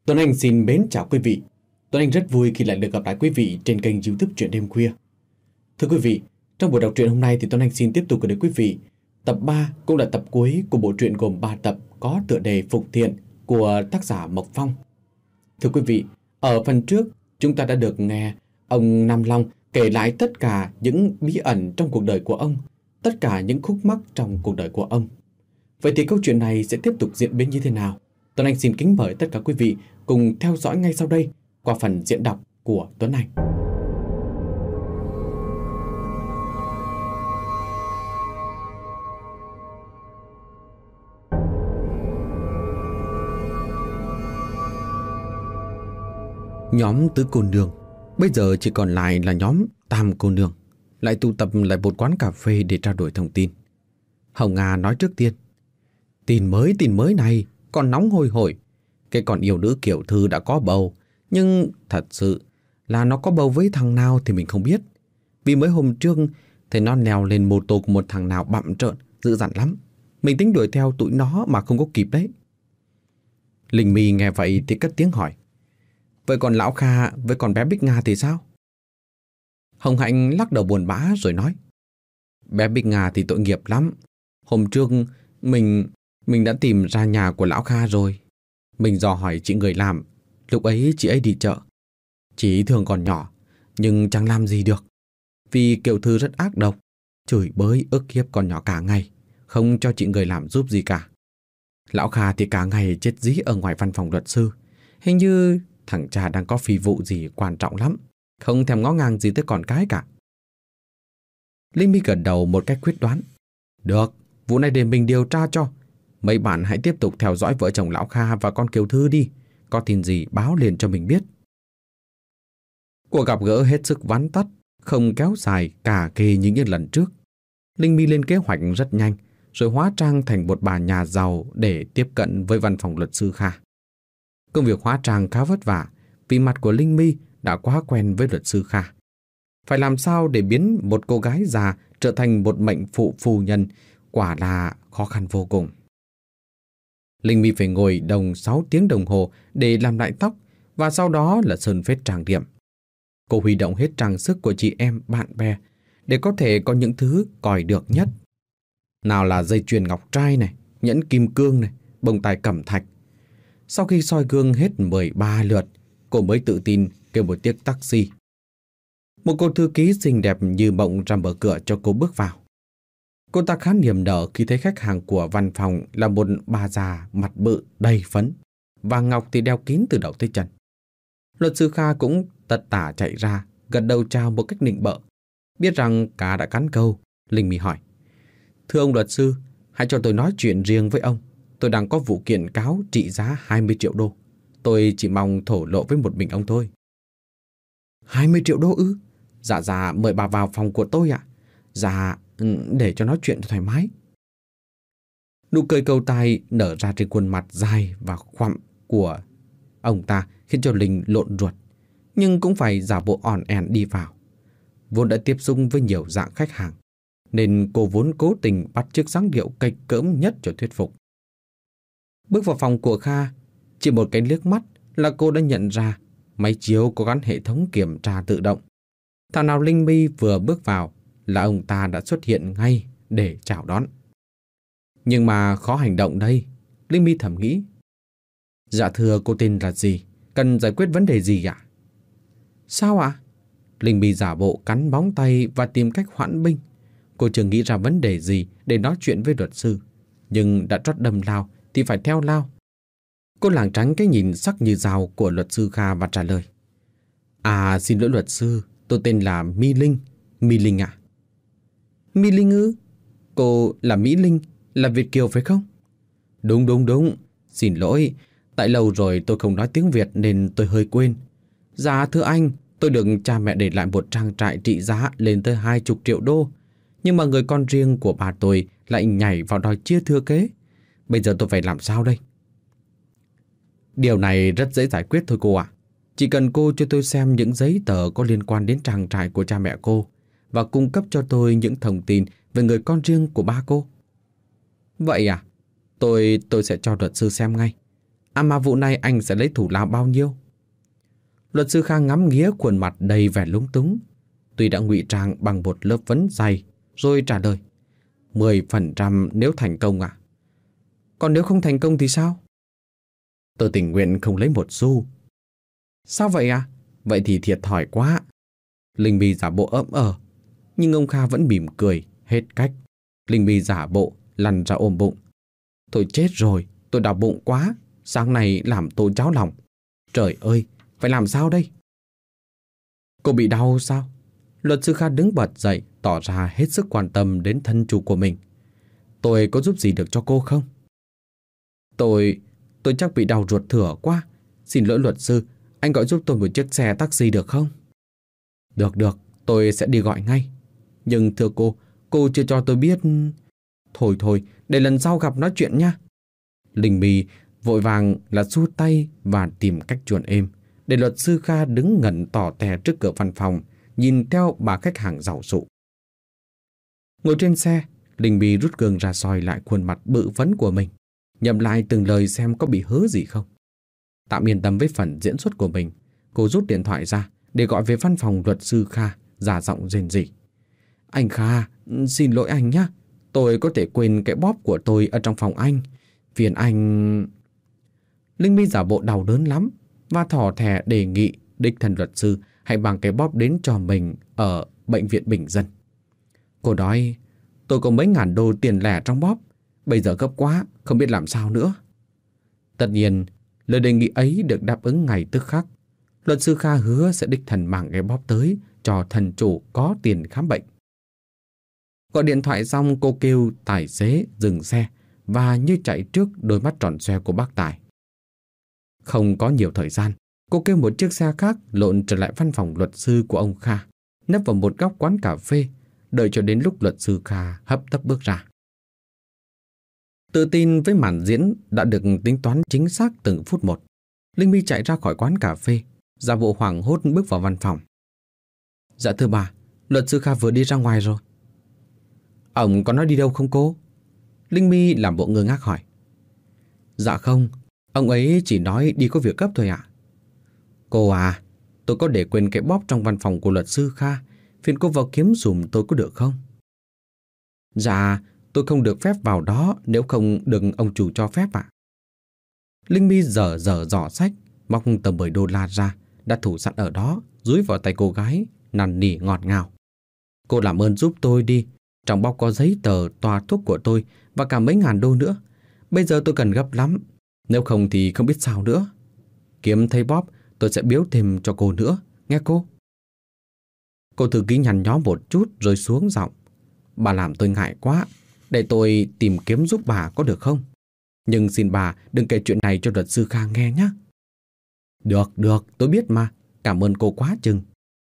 Tuấn Anh xin mến chào quý vị. Tuấn Anh rất vui khi lại được gặp lại quý vị trên kênh YouTube Truyện Đêm Khuya. Thưa quý vị, trong buổi đọc truyện hôm nay thì Tuấn Anh xin tiếp tục gửi đến quý vị tập 3 cũng là tập cuối của bộ truyện gồm 3 tập có tựa đề Phục Thiện của tác giả Mộc Phong. Thưa quý vị, ở phần trước chúng ta đã được nghe ông Nam Long kể lại tất cả những bí ẩn trong cuộc đời của ông, tất cả những khúc mắc trong cuộc đời của ông. Vậy thì câu chuyện này sẽ tiếp tục diễn biến như thế nào? Tuấn Anh xin kính mời tất cả quý vị cùng theo dõi ngay sau đây qua phần diễn đọc của Tuấn Anh. Nhóm Tứ Cô Nương bây giờ chỉ còn lại là nhóm Tam Cô Nương, lại tụ tập lại một quán cà phê để trao đổi thông tin. Hồng Nga nói trước tiên: tin mới này còn nóng hôi hổi. Cái con yêu nữ Kiều Thư đã có bầu, nhưng thật sự là nó có bầu với thằng nào thì mình không biết. Vì mới hôm trước thì nó leo lên mô tô của một thằng nào bặm trợn, dữ dằn lắm. Mình tính đuổi theo tụi nó mà không có kịp đấy. Linh My nghe vậy thì cất tiếng hỏi: vậy còn lão Kha với con bé Bích Nga thì sao? Hồng Hạnh lắc đầu buồn bã rồi nói: bé Bích Nga thì tội nghiệp lắm. Hôm trước mình đã tìm ra nhà của lão Kha rồi. Mình dò hỏi chị người làm, lúc ấy chị ấy đi chợ. Chị thường còn nhỏ, nhưng chẳng làm gì được. Vì Kiều Thư rất ác độc, chửi bới ức hiếp con nhỏ cả ngày, không cho chị người làm giúp gì cả. Lão Kha thì cả ngày chết dí ở ngoài văn phòng luật sư. Hình như thằng cha đang có phi vụ gì quan trọng lắm, không thèm ngó ngàng gì tới con cái cả. Linh My gật đầu một cách quyết đoán: được, vụ này để mình điều tra cho. Mấy bạn hãy tiếp tục theo dõi vợ chồng lão Kha và con Kiều Thư đi. Có tin gì báo liền cho mình biết. Cuộc gặp gỡ hết sức vắn tắt, không kéo dài cả kề như những lần trước. Linh My lên kế hoạch rất nhanh, rồi hóa trang thành một bà nhà giàu để tiếp cận với văn phòng luật sư Kha. Công việc hóa trang khá vất vả, vì mặt của Linh My đã quá quen với luật sư Kha. Phải làm sao để biến một cô gái già trở thành một mệnh phụ phu nhân quả là khó khăn vô cùng. Linh My phải ngồi đồng 6 tiếng đồng hồ để làm lại tóc, và sau đó là sơn phết trang điểm. Cô huy động hết trang sức của chị em, bạn bè để có thể có những thứ coi được nhất. Nào là dây chuyền ngọc trai này, nhẫn kim cương này, bông tai cẩm thạch. Sau khi soi gương hết 13 lượt, cô mới tự tin kêu một chiếc taxi. Một cô thư ký xinh đẹp như mộng ra mở cửa cho cô bước vào. Cô ta khá niềm nở khi thấy khách hàng của văn phòng là một bà già mặt bự đầy phấn, vàng ngọc thì đeo kín từ đầu tới chân. Luật sư Kha cũng tật tả chạy ra, gật đầu chào một cách nịnh bợ. Biết rằng cá đã cắn câu, Linh My hỏi: thưa ông luật sư, hãy cho tôi nói chuyện riêng với ông. Tôi đang có vụ kiện cáo trị giá 20 triệu đô. Tôi chỉ mong thổ lộ với một mình ông thôi. 20 triệu đô ư? Dạ, mời bà vào phòng của tôi ạ. Dạ, để cho nói chuyện thoải mái. Nụ cười cầu tài nở ra trên khuôn mặt dài và khoằm của ông ta khiến cho Linh lộn ruột, nhưng cũng phải giả bộ ỏn ẻn đi vào. Vốn đã tiếp xúc với nhiều dạng khách hàng, nên cô vốn cố tình bắt chước dáng điệu kịch cỡm nhất cho thuyết phục. Bước vào phòng của Kha, chỉ một cái liếc mắt là cô đã nhận ra máy chiếu có gắn hệ thống kiểm tra tự động. Thảo nào Linh My vừa bước vào là ông ta đã xuất hiện ngay để chào đón. Nhưng mà khó hành động đây, Linh My thầm nghĩ. Dạ thưa, cô tên là gì? Cần giải quyết vấn đề gì ạ? Sao ạ? Linh My giả bộ cắn bóng tay và tìm cách hoãn binh. Cô chưa nghĩ ra vấn đề gì để nói chuyện với luật sư, nhưng đã trót đâm lao thì phải theo lao. Cô lảng tránh cái nhìn sắc như dao của luật sư Kha và trả lời: à, xin lỗi luật sư, tôi tên là My Linh. My Linh ạ? My Linh ư? Cô là Mỹ Linh, là Việt kiều phải không? Đúng. Xin lỗi, tại lâu rồi tôi không nói tiếng Việt nên tôi hơi quên. Dạ thưa anh, tôi được cha mẹ để lại một trang trại trị giá lên tới 20 triệu đô. Nhưng mà người con riêng của bà tôi lại nhảy vào đòi chia thừa kế. Bây giờ tôi phải làm sao đây? Điều này rất dễ giải quyết thôi cô ạ. Chỉ cần cô cho tôi xem những giấy tờ có liên quan đến trang trại của cha mẹ cô và cung cấp cho tôi những thông tin về người con riêng của ba cô. Vậy à? Tôi sẽ cho luật sư xem ngay. À mà vụ này anh sẽ lấy thủ lao bao nhiêu? Luật sư Kha ngắm nghía khuôn mặt đầy vẻ lúng túng. Tuy đã ngụy trang bằng một lớp vấn dày, rồi trả lời. 10% nếu thành công à? Còn nếu không thành công thì sao? Tôi tình nguyện không lấy một xu. Sao vậy à? Vậy thì thiệt thòi quá. Linh My giả bộ ỡm nhưng ông Kha vẫn mỉm cười, hết cách. Linh My giả bộ, lăn ra ôm bụng. Tôi chết rồi, tôi đau bụng quá. Sáng nay làm tôi cháo lòng. Trời ơi, phải làm sao đây? Cô bị đau sao? Luật sư Kha đứng bật dậy, tỏ ra hết sức quan tâm đến thân chủ của mình. Tôi có giúp gì được cho cô không? Tôi chắc bị đau ruột thừa quá. Xin lỗi luật sư, anh gọi giúp tôi một chiếc xe taxi được không? Được, tôi sẽ đi gọi ngay. Nhưng thưa cô chưa cho tôi biết... Thôi, để lần sau gặp nói chuyện nha. Linh My vội vàng là xua tay và tìm cách chuồn êm, để luật sư Kha đứng ngẩn tỏ tè trước cửa văn phòng, nhìn theo bà khách hàng giàu sụ. Ngồi trên xe, Linh My rút gương ra soi lại khuôn mặt bự vấn của mình, nhẩm lại từng lời xem có bị hớ gì không. Tạm yên tâm với phần diễn xuất của mình, cô rút điện thoại ra để gọi về văn phòng luật sư Kha, giả giọng rền rỉ. Anh Kha, xin lỗi anh nhé. Tôi có thể quên cái bóp của tôi ở trong phòng anh. Phiền anh... Linh My giả bộ đau đớn lắm và thỏ thẻ đề nghị đích thân luật sư hãy mang cái bóp đến cho mình ở bệnh viện bình dân. Cô nói, tôi có mấy ngàn đô tiền lẻ trong bóp, bây giờ gấp quá, không biết làm sao nữa. Tất nhiên, lời đề nghị ấy được đáp ứng ngay tức khắc. Luật sư Kha hứa sẽ đích thân mang cái bóp tới cho thần chủ có tiền khám bệnh. Gọi điện thoại xong, cô kêu tài xế dừng xe và như chạy trước đôi mắt tròn xoe của bác Tài. Không có nhiều thời gian, cô kêu một chiếc xe khác lộn trở lại văn phòng luật sư của ông Kha, nấp vào một góc quán cà phê, đợi cho đến lúc luật sư Kha hấp tấp bước ra. Tự tin với màn diễn đã được tính toán chính xác từng phút một, Linh My chạy ra khỏi quán cà phê, giả bộ hoảng hốt bước vào văn phòng. Dạ thưa bà, luật sư Kha vừa đi ra ngoài rồi. Ông có nói đi đâu không cô? Linh My làm bộ ngơ ngác hỏi. Dạ không, ông ấy chỉ nói đi có việc gấp thôi ạ. Cô à, tôi có để quên cái bóp trong văn phòng của luật sư Kha, phiền cô vào kiếm dùm tôi có được không? Dạ, tôi không được phép vào đó nếu không được ông chủ cho phép ạ. Linh My dở giỏ sách, móc tờ 10 đô la ra, đã thủ sẵn ở đó, dúi vào tay cô gái, năn nỉ ngọt ngào. Cô làm ơn giúp tôi đi, trong bóp có giấy tờ tòa thuốc của tôi và cả mấy ngàn đô nữa. Bây giờ tôi cần gấp lắm, nếu không thì không biết sao nữa. Kiếm thấy bóp, tôi sẽ biếu thêm cho cô nữa, nghe cô? Cô thư ký nhăn nhó một chút rồi xuống giọng. Bà làm tôi ngại quá, để tôi tìm kiếm giúp bà có được không? Nhưng xin bà đừng kể chuyện này cho luật sư Kha nghe nhé. Được, tôi biết mà, cảm ơn cô quá chừng.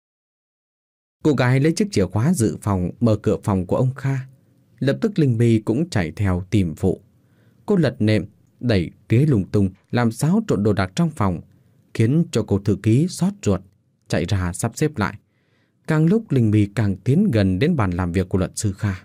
Cô gái lấy chiếc chìa khóa dự phòng mở cửa phòng của ông Kha. Lập tức Linh My cũng chạy theo tìm phụ. Cô lật nệm, đẩy ghế lung tung, làm xáo trộn đồ đạc trong phòng, khiến cho cô thư ký xót ruột, chạy ra sắp xếp lại. Càng lúc Linh My càng tiến gần đến bàn làm việc của luật sư Kha.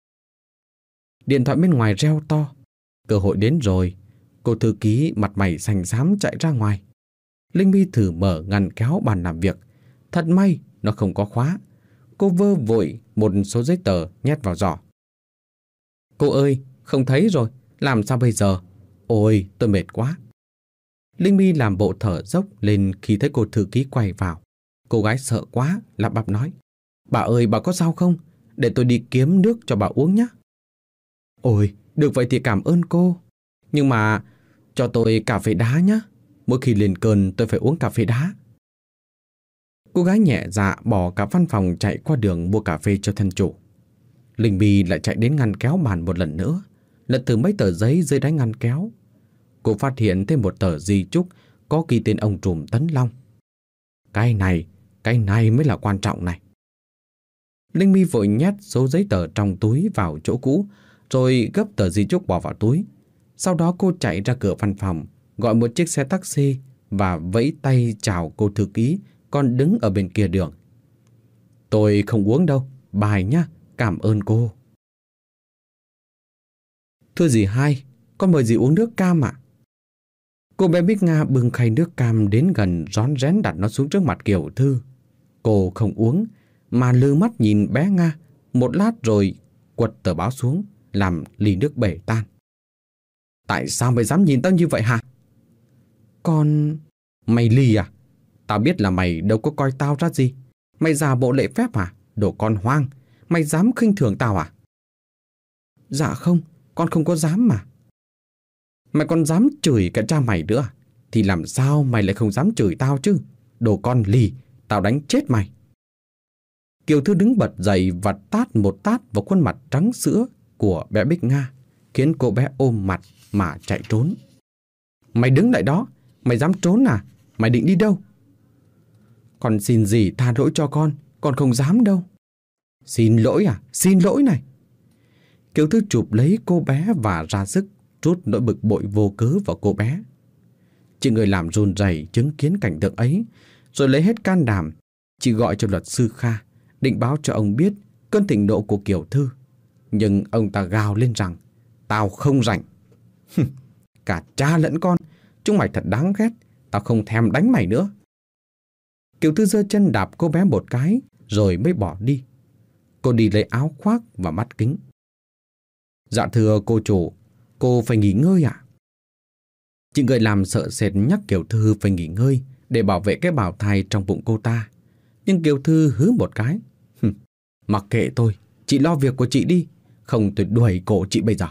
Điện thoại bên ngoài reo to. Cơ hội đến rồi. Cô thư ký mặt mày xanh xám chạy ra ngoài. Linh My thử mở ngăn kéo bàn làm việc. Thật may nó không có khóa. Cô vơ vội một số giấy tờ nhét vào giỏ. Cô ơi, không thấy rồi, làm sao bây giờ? Ôi, tôi mệt quá. Linh My làm bộ thở dốc lên khi thấy cô thư ký quay vào. Cô gái sợ quá, lắp bắp nói. Bà ơi, bà có sao không? Để tôi đi kiếm nước cho bà uống nhé. Ôi, được vậy thì cảm ơn cô. Nhưng mà cho tôi cà phê đá nhé. Mỗi khi lên cơn tôi phải uống cà phê đá. Cô gái nhẹ dạ bỏ cả văn phòng chạy qua đường mua cà phê cho thân chủ. Linh My lại chạy đến ngăn kéo bàn một lần nữa, lật thử mấy tờ giấy dưới đáy ngăn kéo. Cô phát hiện thêm một tờ di chúc có ghi tên ông trùm Tấn Long. Cái này mới là quan trọng này. Linh My vội nhét số giấy tờ trong túi vào chỗ cũ, rồi gấp tờ di chúc bỏ vào túi. Sau đó cô chạy ra cửa văn phòng, gọi một chiếc xe taxi và vẫy tay chào cô thư ký còn đứng ở bên kia đường. Tôi không uống đâu, bye nhá, cảm ơn cô. Thưa dì Hai, con mời dì uống nước cam ạ. Cô bé Bích Nga bưng khay nước cam đến gần rón rén đặt nó xuống trước mặt Kiều Thư. Cô không uống mà lư mắt nhìn bé Nga một lát rồi quật tờ báo xuống, làm ly nước bể tan. Tại sao mày dám nhìn tao như vậy hả? Con... Mày lì à? Tao biết là mày đâu có coi tao ra gì. Mày giả bộ lễ phép à? Đồ con hoang. Mày dám khinh thường tao à? Dạ không, con không có dám mà. Mày còn dám chửi cả cha mày nữa. Thì làm sao mày lại không dám chửi tao chứ? Đồ con lì, tao đánh chết mày. Kiều Thư đứng bật dậy và tát một tát vào khuôn mặt trắng sữa của bé Bích Nga, khiến cô bé ôm mặt mà chạy trốn. Mày đứng lại đó, mày dám trốn à? Mày định đi đâu? Con xin dì tha lỗi cho con không dám đâu. Xin lỗi à? Xin lỗi này. Kiều Thư chụp lấy cô bé và ra sức trút nỗi bực bội vô cớ vào cô bé. Chị người làm run rẩy chứng kiến cảnh tượng ấy, rồi lấy hết can đảm, chị gọi cho luật sư Kha, định báo cho ông biết cơn thịnh nộ của Kiều Thư. Nhưng ông ta gào lên rằng, tao không rảnh. Cả cha lẫn con, chúng mày thật đáng ghét, tao không thèm đánh mày nữa. Kiều Thư giơ chân đạp cô bé một cái, rồi mới bỏ đi. Cô đi lấy áo khoác và mắt kính. Dạ thưa cô chủ, cô phải nghỉ ngơi ạ. Chị người làm sợ sệt nhắc Kiều Thư phải nghỉ ngơi để bảo vệ cái bào thai trong bụng cô ta. Nhưng Kiều Thư hứ một cái. Mặc kệ tôi, chị lo việc của chị đi, không tôi đuổi cổ chị bây giờ.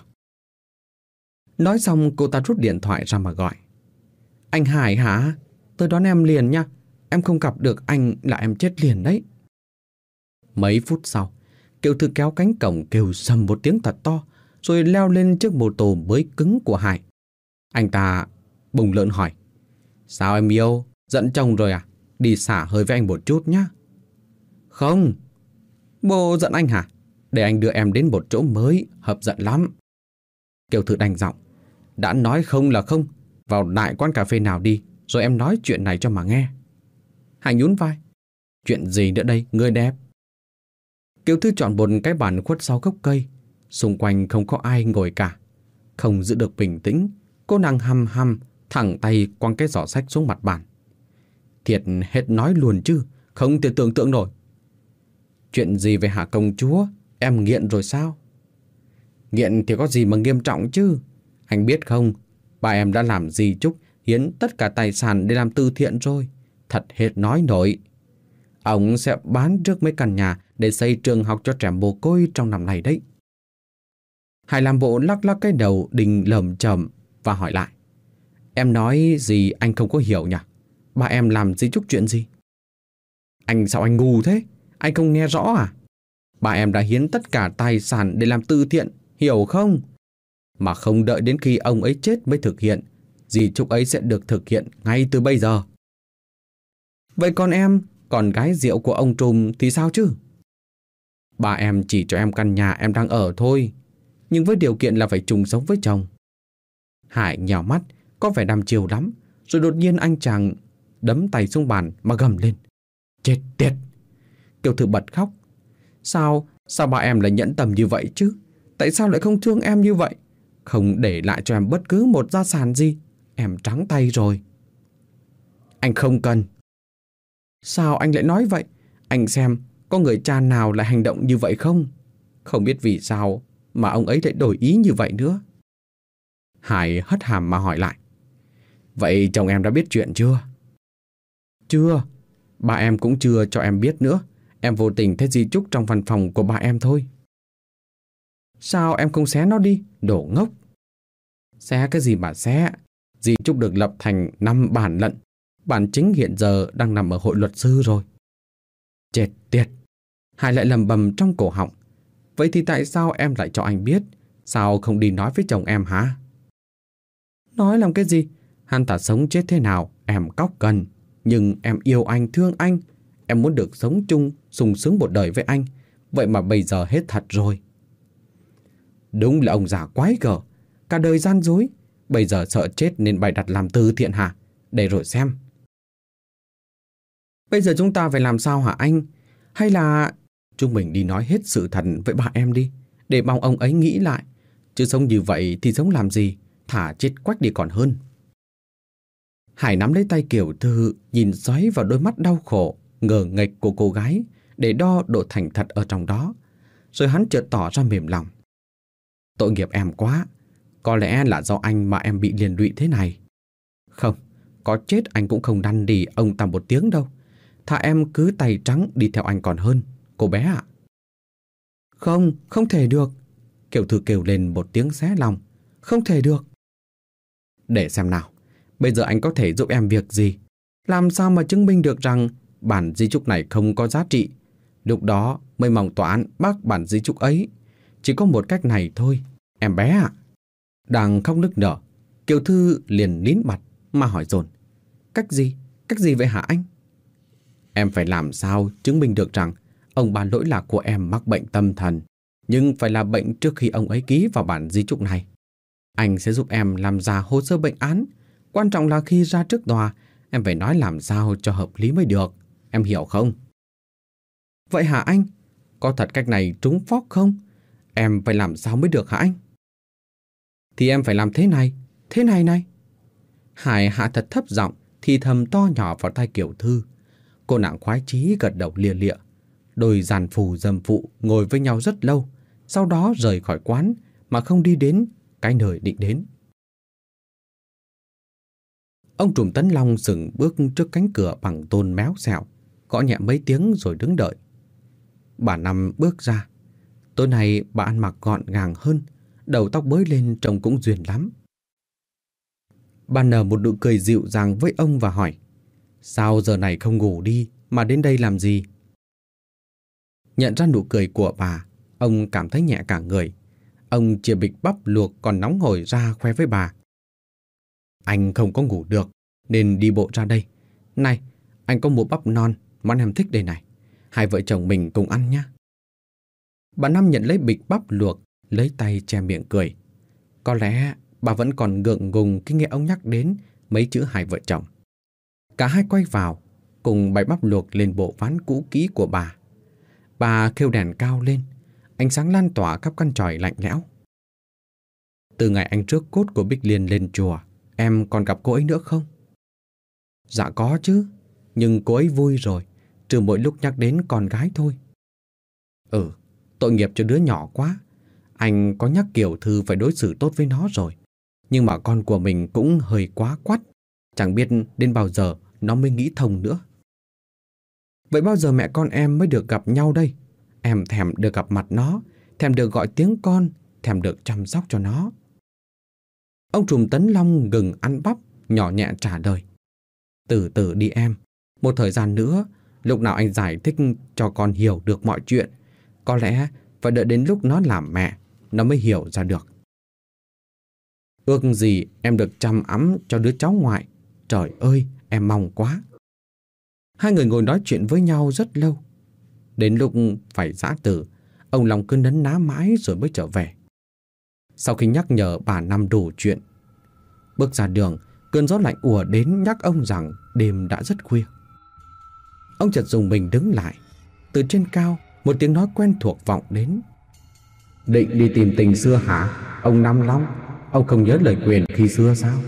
Nói xong cô ta rút điện thoại ra mà gọi. Anh Hải hả? Tôi đón em liền nha. Em không gặp được anh là em chết liền đấy. Mấy phút sau, Kiều Thư kéo cánh cổng kêu sầm một tiếng thật to, rồi leo lên chiếc mô tô mới cứng của Hải. Anh ta bùng lợn hỏi, sao em yêu, giận chồng rồi à? Đi xả hơi với anh một chút nhá. Không. Bố giận anh hả? Để anh đưa em đến một chỗ mới, hấp dẫn lắm. Kiều Thư đành giọng, đã nói không là không, vào đại quán cà phê nào đi, rồi em nói chuyện này cho mà nghe. Hải nhún vai, chuyện gì nữa đây, người đẹp? Kiều Thư chọn một cái bàn khuất sau gốc cây, xung quanh không có ai ngồi cả. Không giữ được bình tĩnh, cô nàng hăm hăm thẳng tay quăng cái giỏ sách xuống mặt bàn. Thiệt hết nói luôn chứ, không thể tưởng tượng nổi. Chuyện gì về hả công chúa? Em nghiện rồi sao? Nghiện thì có gì mà nghiêm trọng chứ. Anh biết không, bà em đã làm di chúc hiến tất cả tài sản để làm từ thiện rồi. Thật hết nói nổi. Ông sẽ bán trước mấy căn nhà để xây trường học cho trẻ mồ côi trong năm này đấy. Hải làm bộ lắc lắc cái đầu đình lởm chởm và hỏi lại, em nói gì anh không có hiểu nhỉ? Bà em làm di chúc chuyện gì? Anh sao anh ngu thế? Anh không nghe rõ à? Bà em đã hiến tất cả tài sản để làm từ thiện, hiểu không? Mà không đợi đến khi ông ấy chết mới thực hiện. Di chúc ấy sẽ được thực hiện ngay từ bây giờ. Vậy còn em, con gái rượu của ông trùm thì sao chứ? Bà em chỉ cho em căn nhà em đang ở thôi, nhưng với điều kiện là phải chung sống với chồng. Hải nhào mắt, có vẻ đăm chiêu lắm, rồi đột nhiên anh chàng đấm tay xuống bàn mà gầm lên. Chết tiệt! Kiều Thư bật khóc. Sao bà em lại nhẫn tâm như vậy chứ? Tại sao lại không thương em như vậy? Không để lại cho em bất cứ một gia sản gì. Em trắng tay rồi. Anh không cần. Sao anh lại nói vậy? Anh xem có người cha nào lại hành động như vậy không? Không biết vì sao mà ông ấy lại đổi ý như vậy nữa. Hải hất hàm mà hỏi lại. Vậy chồng em đã biết chuyện chưa? Chưa. Bà em cũng chưa cho em biết nữa. Em vô tình thấy di chúc trong văn phòng của bà em thôi. Sao em không xé nó đi, đồ ngốc? Xé cái gì mà xé? Di chúc được lập thành 5 bản lận. Bản chính hiện giờ đang nằm ở hội luật sư rồi. Chết tiệt! Hải lại lầm bầm trong cổ họng. Vậy thì tại sao em lại cho anh biết? Sao không đi nói với chồng em hả? Nói làm cái gì? Hắn ta sống chết thế nào em cóc cần. Nhưng em yêu anh, thương anh. Em muốn được sống chung, sung sướng một đời với anh. Vậy mà bây giờ hết thật rồi. Đúng là ông già quái gở. Cả đời gian dối. Bây giờ sợ chết nên bày đặt làm từ thiện hả? Để rồi xem. Bây giờ chúng ta phải làm sao hả anh? Hay là chúng mình đi nói hết sự thật với bà em đi, để mong ông ấy nghĩ lại. Chứ sống như vậy thì sống làm gì? Thả chết quách đi còn hơn. Hải nắm lấy tay Kiều Thư, nhìn xoáy vào đôi mắt đau khổ, ngờ nghệch của cô gái để đo độ thành thật ở trong đó. Rồi hắn chợt tỏ ra mềm lòng. Tội nghiệp em quá, có lẽ là do anh mà em bị liên lụy thế này. Không, có chết anh cũng không năn nỉ ông ta một tiếng đâu. Thà em cứ tay trắng đi theo anh còn hơn, cô bé ạ. Không, không thể được. Kiều Thư kêu lên một tiếng xé lòng. Không thể được. Để xem nào, bây giờ anh có thể giúp em việc gì? Làm sao mà chứng minh được rằng bản di chúc này không có giá trị? Lúc đó mới mong tòa án bác bản di chúc ấy. Chỉ có một cách này thôi, em bé ạ. Đang khóc nức nở, Kiều Thư liền nín mặt mà hỏi dồn. Cách gì? Cách gì vậy hả anh? Em phải làm sao chứng minh được rằng ông bà lỗi lạc của em mắc bệnh tâm thần, nhưng phải là bệnh trước khi ông ấy ký vào bản di chúc này. Anh sẽ giúp em làm ra hồ sơ bệnh án. Quan trọng là khi ra trước tòa, em phải nói làm sao cho hợp lý mới được. Em hiểu không? Vậy hả anh? Có thật cách này trúng phóc không? Em phải làm sao mới được hả anh? Thì em phải làm thế này này. Hải hạ thật thấp giọng, thì thầm to nhỏ vào tai Kiều Thư. Cô nàng khoái chí gật đầu lia lịa. Đôi giàn phù dâm phụ ngồi với nhau rất lâu, sau đó rời khỏi quán mà không đi đến cái nơi định đến. Ông trùm Tấn Long dừng bước trước cánh cửa bằng tôn méo xẹo, gõ nhẹ mấy tiếng rồi đứng đợi. Bà Năm bước ra. Tối nay bà ăn mặc gọn gàng hơn, đầu tóc bới lên trông cũng duyên lắm. Bà nở một nụ cười dịu dàng với ông và hỏi: Sao giờ này không ngủ đi mà đến đây làm gì? Nhận ra nụ cười của bà, ông cảm thấy nhẹ cả người. Ông chia bịch bắp luộc còn nóng hổi ra khoe với bà. Anh không có ngủ được nên đi bộ ra đây. Này, anh có mua bắp non, món em thích đây này. Hai vợ chồng mình cùng ăn nhé. Bà Năm nhận lấy bịch bắp luộc, lấy tay che miệng cười. Có lẽ bà vẫn còn ngượng ngùng khi nghe ông nhắc đến mấy chữ hai vợ chồng. Cả hai quay vào, cùng bày bắp luộc lên bộ ván cũ kỹ của bà. Bà khêu đèn cao lên, ánh sáng lan tỏa khắp căn tròi lạnh lẽo. Từ ngày anh rước cốt của Bích Liên lên chùa, em còn gặp cô ấy nữa không? Dạ có chứ, nhưng cô ấy vui rồi, trừ mỗi lúc nhắc đến con gái thôi. Tội nghiệp cho đứa nhỏ quá. Anh có nhắc Kiều Thư phải đối xử tốt với nó rồi, nhưng mà con của mình cũng hơi quá quắt. Chẳng biết đến bao giờ nó mới nghĩ thông nữa. Vậy bao giờ mẹ con em mới được gặp nhau đây? Em thèm được gặp mặt nó, thèm được gọi tiếng con, thèm được chăm sóc cho nó. Ông trùm Tấn Long ngừng ăn bắp, nhỏ nhẹ trả lời. Từ từ đi em, một thời gian nữa, lúc nào anh giải thích cho con hiểu được mọi chuyện, có lẽ phải đợi đến lúc nó làm mẹ, nó mới hiểu ra được. Ước gì em được chăm ẵm cho đứa cháu ngoại. Trời ơi, em mong quá. Hai người ngồi nói chuyện với nhau rất lâu. Đến lúc phải giã từ, ông Long cứ nấn ná mãi rồi mới trở về. Sau khi nhắc nhở bà Năm đủ chuyện, bước ra đường, cơn gió lạnh ùa đến nhắc ông rằng đêm đã rất khuya. Ông chợt dùng mình đứng lại. Từ trên cao, một tiếng nói quen thuộc vọng đến. Định đi tìm tình xưa hả, ông Năm Long? Ông không nhớ lời quyền khi xưa sao?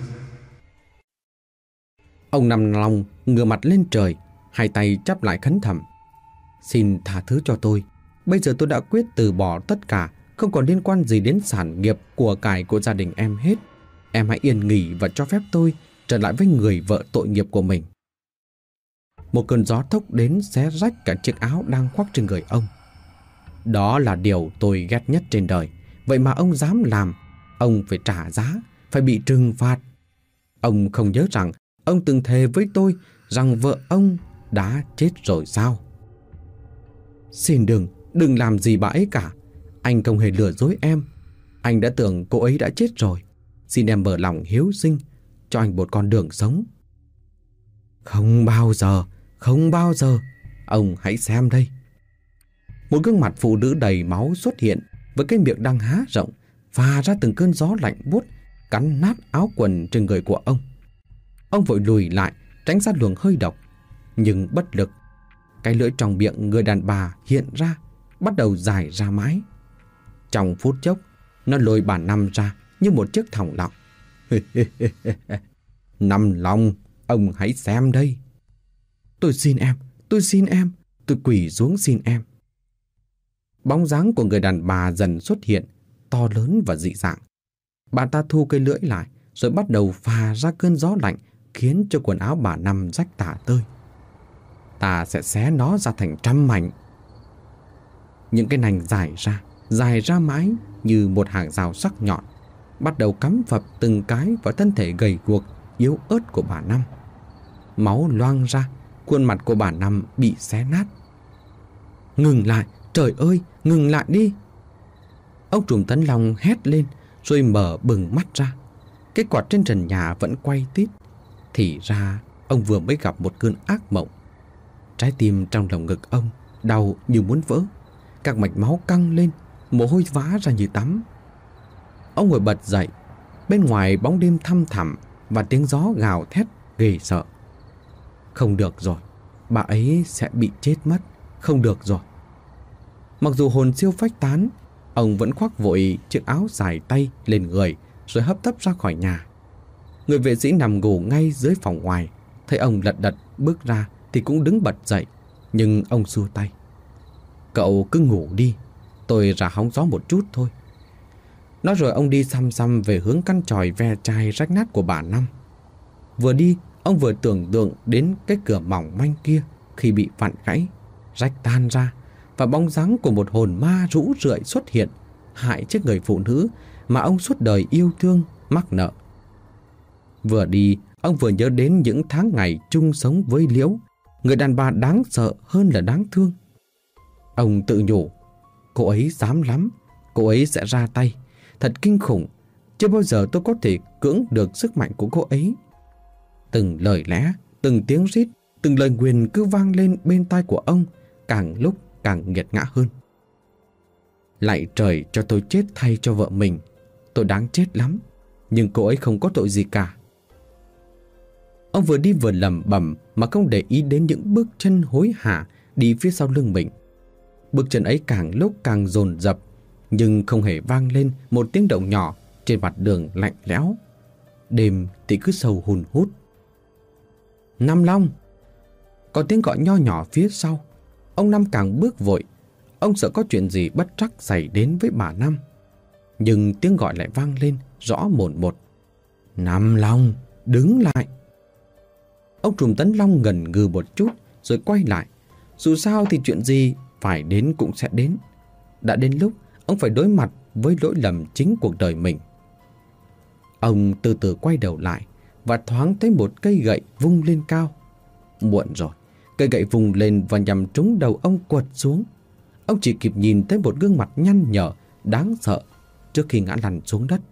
Ông Năm Long ngửa mặt lên trời, hai tay chắp lại khấn thầm. Xin tha thứ cho tôi. Bây giờ tôi đã quyết từ bỏ tất cả, không còn liên quan gì đến sản nghiệp của cải của gia đình em hết. Em hãy yên nghỉ và cho phép tôi trở lại với người vợ tội nghiệp của mình. Một cơn gió thốc đến xé rách cả chiếc áo đang khoác trên người ông. Đó là điều tôi ghét nhất trên đời. Vậy mà ông dám làm. Ông phải trả giá, phải bị trừng phạt. Ông không nhớ rằng ông từng thề với tôi rằng vợ ông đã chết rồi sao? Xin đừng làm gì bà ấy cả. Anh không hề lừa dối em. Anh đã tưởng cô ấy đã chết rồi. Xin em mở lòng hiếu sinh, cho anh một con đường sống. Không bao giờ. Ông hãy xem đây. Một gương mặt phụ nữ đầy máu xuất hiện, với cái miệng đang há rộng, phà ra từng cơn gió lạnh buốt, cắn nát áo quần trên người của ông. Ông vội lùi lại, tránh ra luồng hơi độc, nhưng bất lực. Cái lưỡi trong miệng người đàn bà hiện ra, bắt đầu dài ra mãi. Trong phút chốc, nó lôi bà Năm ra như một chiếc thòng lọng. Năm Long, Ông hãy xem đây. Tôi xin em, tôi xin em, tôi quỳ xuống xin em. Bóng dáng của người đàn bà dần xuất hiện, to lớn và dị dạng. Bà ta thu cây lưỡi lại, rồi bắt đầu phà ra cơn gió lạnh, khiến cho quần áo bà Năm rách tả tơi. Ta sẽ xé nó ra thành trăm mảnh. Những cái nành dài ra mãi như một hàng rào sắc nhọn, bắt đầu cắm phập từng cái vào thân thể gầy guộc, yếu ớt của bà Năm. Máu loang ra, khuôn mặt của bà Năm bị xé nát. Ngừng lại, trời ơi, ngừng lại đi! Ông trùm Tấn Long hét lên, rồi mở bừng mắt ra. Cái quạt trên trần nhà vẫn quay tít. Thì ra ông vừa mới gặp một cơn ác mộng. Trái tim trong lồng ngực ông đau như muốn vỡ. Các mạch máu căng lên, mồ hôi vã ra như tắm. Ông ngồi bật dậy. Bên ngoài bóng đêm thăm thẳm và tiếng gió gào thét ghê sợ. Không được rồi, bà ấy sẽ bị chết mất. Không được rồi. Mặc dù hồn siêu phách tán, ông vẫn khoác vội chiếc áo dài tay lên người, rồi hấp tấp ra khỏi nhà. Người vệ sĩ nằm ngủ ngay dưới phòng ngoài, thấy ông lật đật bước ra thì cũng đứng bật dậy, nhưng ông xua tay. Cậu cứ ngủ đi, tôi ra hóng gió một chút thôi. Nói rồi ông đi xăm xăm về hướng căn chòi ve chai rách nát của bà Năm. Vừa đi, ông vừa tưởng tượng đến cái cửa mỏng manh kia khi bị vặn gãy, rách tan ra, và bóng dáng của một hồn ma rũ rượi xuất hiện, hại chết người phụ nữ mà ông suốt đời yêu thương, mắc nợ. Vừa đi, ông vừa nhớ đến những tháng ngày chung sống với Liễu, người đàn bà đáng sợ hơn là đáng thương. Ông tự nhủ, cô ấy dám lắm, cô ấy sẽ ra tay, thật kinh khủng, chưa bao giờ tôi có thể cưỡng được sức mạnh của cô ấy. Từng lời lẽ, từng tiếng rít, từng lời nguyền cứ vang lên bên tai của ông, càng lúc càng nghiệt ngã hơn. Lạy trời cho tôi chết thay cho vợ mình, tôi đáng chết lắm, nhưng cô ấy không có tội gì cả. Ông vừa đi vừa lẩm bẩm mà không để ý đến những bước chân hối hả đi phía sau lưng mình. Bước chân ấy càng lúc càng dồn dập, nhưng không hề vang lên một tiếng động nhỏ trên mặt đường lạnh lẽo. Đêm thì cứ sâu hun hút. Năm Long! Có tiếng gọi nho nhỏ phía sau. Ông Năm càng bước vội. Ông sợ có chuyện gì bất trắc xảy đến với bà Năm. Nhưng tiếng gọi lại vang lên rõ mồn một. Năm Long, đứng lại! Ông trùm Tấn Long ngần ngừ một chút rồi quay lại. Dù sao thì chuyện gì phải đến cũng sẽ đến. Đã đến lúc ông phải đối mặt với lỗi lầm chính cuộc đời mình. Ông từ từ quay đầu lại và thoáng thấy một cây gậy vung lên cao. Muộn rồi, cây gậy vùng lên và nhằm trúng đầu ông quật xuống. Ông chỉ kịp nhìn thấy một gương mặt nhăn nhở, đáng sợ trước khi ngã lăn xuống đất.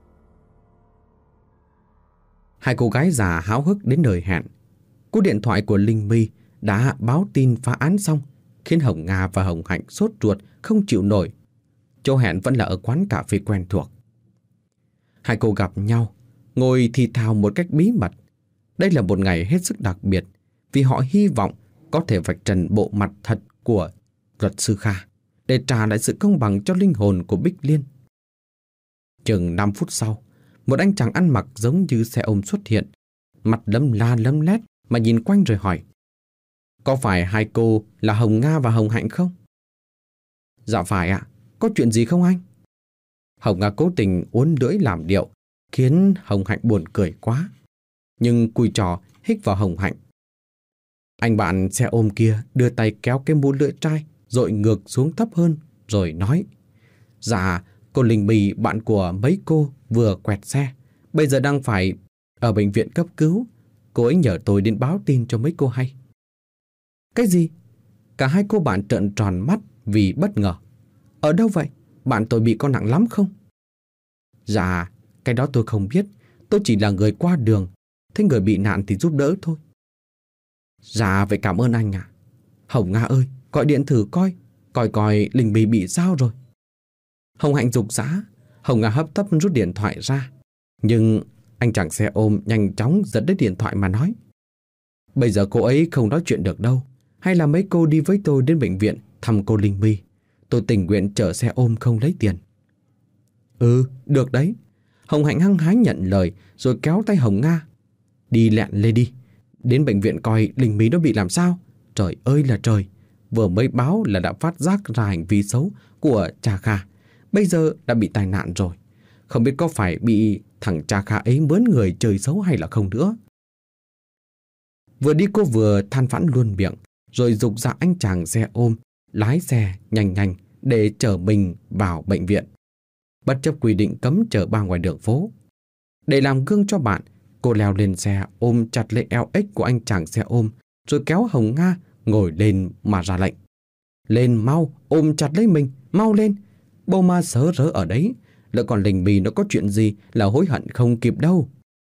Hai cô gái già háo hức đến nơi hẹn. Cú điện thoại của Linh My đã báo tin phá án xong, khiến Hồng Nga và Hồng Hạnh sốt ruột không chịu nổi. Chỗ hẹn vẫn là ở quán cà phê quen thuộc. Hai cô gặp nhau, ngồi thì thào một cách bí mật. Đây là một ngày hết sức đặc biệt, vì họ hy vọng có thể vạch trần bộ mặt thật của luật sư Kha để trả lại sự công bằng cho linh hồn của Bích Liên. Chừng 5 phút sau, một anh chàng ăn mặc giống như xe ôm xuất hiện, mặt lấm la lấm lét mà nhìn quanh rồi hỏi: Có phải hai cô là Hồng Nga và Hồng Hạnh không? Dạ phải ạ. Có chuyện gì không anh? Hồng Nga cố tình uốn lưỡi làm điệu, khiến Hồng Hạnh buồn cười quá. Nhưng cùi trò hích vào Hồng Hạnh. Anh bạn xe ôm kia đưa tay kéo cái mũ lưỡi trai dội ngược xuống thấp hơn, rồi nói: Dạ, cô Linh My, bạn của mấy cô vừa quẹt xe, bây giờ đang phải ở bệnh viện cấp cứu. Cô ấy nhờ tôi đến báo tin cho mấy cô hay. Cái gì? Cả hai cô bạn trợn tròn mắt vì bất ngờ. Ở đâu vậy? Bạn tôi bị có nặng lắm không? Dạ, cái đó tôi không biết. Tôi chỉ là người qua đường, thấy người bị nạn thì giúp đỡ thôi. Dạ, vậy cảm ơn anh ạ. Hồng Nga ơi, gọi điện thử coi coi Linh My bị sao rồi. Hồng Hạnh giục giã. Hồng Nga hấp tấp rút điện thoại ra. Nhưng anh chàng xe ôm nhanh chóng giật lấy điện thoại mà nói: Bây giờ cô ấy không nói chuyện được đâu. Hay là mấy cô đi với tôi đến bệnh viện thăm cô Linh My. Tôi tình nguyện chở xe ôm không lấy tiền. Ừ, được đấy. Hồng Hạnh hăng hái nhận lời rồi kéo tay Hồng Nga. Đi lẹn lên đi, Đến bệnh viện coi Linh My nó bị làm sao. Trời ơi là trời, vừa mới báo là đã phát giác ra hành vi xấu của cha Kha, bây giờ đã bị tai nạn rồi. Không biết có phải bị thằng cha Kha ấy mướn người chơi xấu hay là không nữa. Vừa đi cô vừa than vãn luôn miệng, rồi giục ra anh chàng xe ôm lái xe nhanh nhanh để chở mình vào bệnh viện, bất chấp quy định cấm chở ba ngoài đường phố. Để làm gương cho bạn, cô leo lên xe ôm chặt lấy eo ếch của anh chàng xe ôm, rồi kéo Hồng Nga ngồi lên mà ra lệnh. Lên mau, ôm chặt lấy mình, mau lên. Bầu ma sớ rớ ở đấy, lỡ còn Linh My nó có chuyện gì là hối hận không kịp đâu.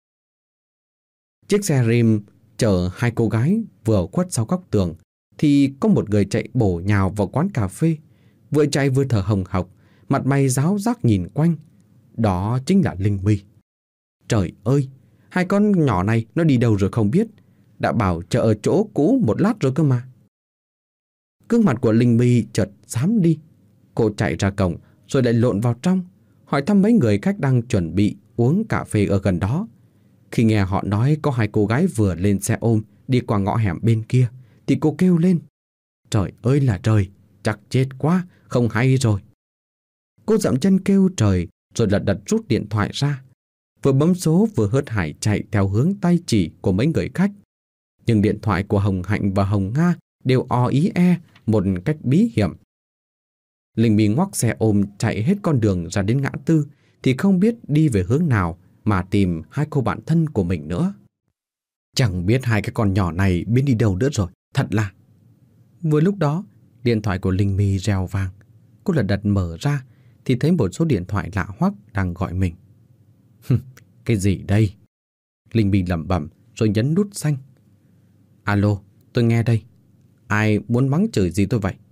Chiếc xe rim chở hai cô gái vừa khuất sau góc tường thì có một người chạy bổ nhào vào quán cà phê, vừa chạy vừa thở hồng hộc, mặt mày ráo rác nhìn quanh. Đó chính là Linh My. Trời ơi, hai con nhỏ này nó đi đâu rồi không biết, đã bảo chờ ở chỗ cũ một lát rồi cơ mà. Gương mặt của Linh My chợt xám đi. Cô chạy ra cổng rồi lại lộn vào trong, hỏi thăm mấy người khách đang chuẩn bị uống cà phê ở gần đó. Khi nghe họ nói có hai cô gái vừa lên xe ôm đi qua ngõ hẻm bên kia thì cô kêu lên. Trời ơi là trời, chắc chết quá, không hay rồi. Cô dậm chân kêu trời rồi lật đật rút điện thoại ra, vừa bấm số vừa hớt hải chạy theo hướng tay chỉ của mấy người khách. Nhưng điện thoại của Hồng Hạnh và Hồng Nga đều o ý một cách bí hiểm. Linh My ngoắc xe ôm chạy hết con đường ra đến ngã tư thì không biết đi về hướng nào mà tìm hai cô bạn thân của mình nữa. Chẳng biết hai cái con nhỏ này biến đi đâu nữa rồi, thật là. Vừa lúc đó, điện thoại của Linh My reo vang. Cô lật đật mở ra thì thấy một số điện thoại lạ hoắc đang gọi mình. Cái gì đây? Linh My lẩm bẩm rồi nhấn nút xanh. Alo, tôi nghe đây. Ai muốn mắng chửi gì tôi vậy?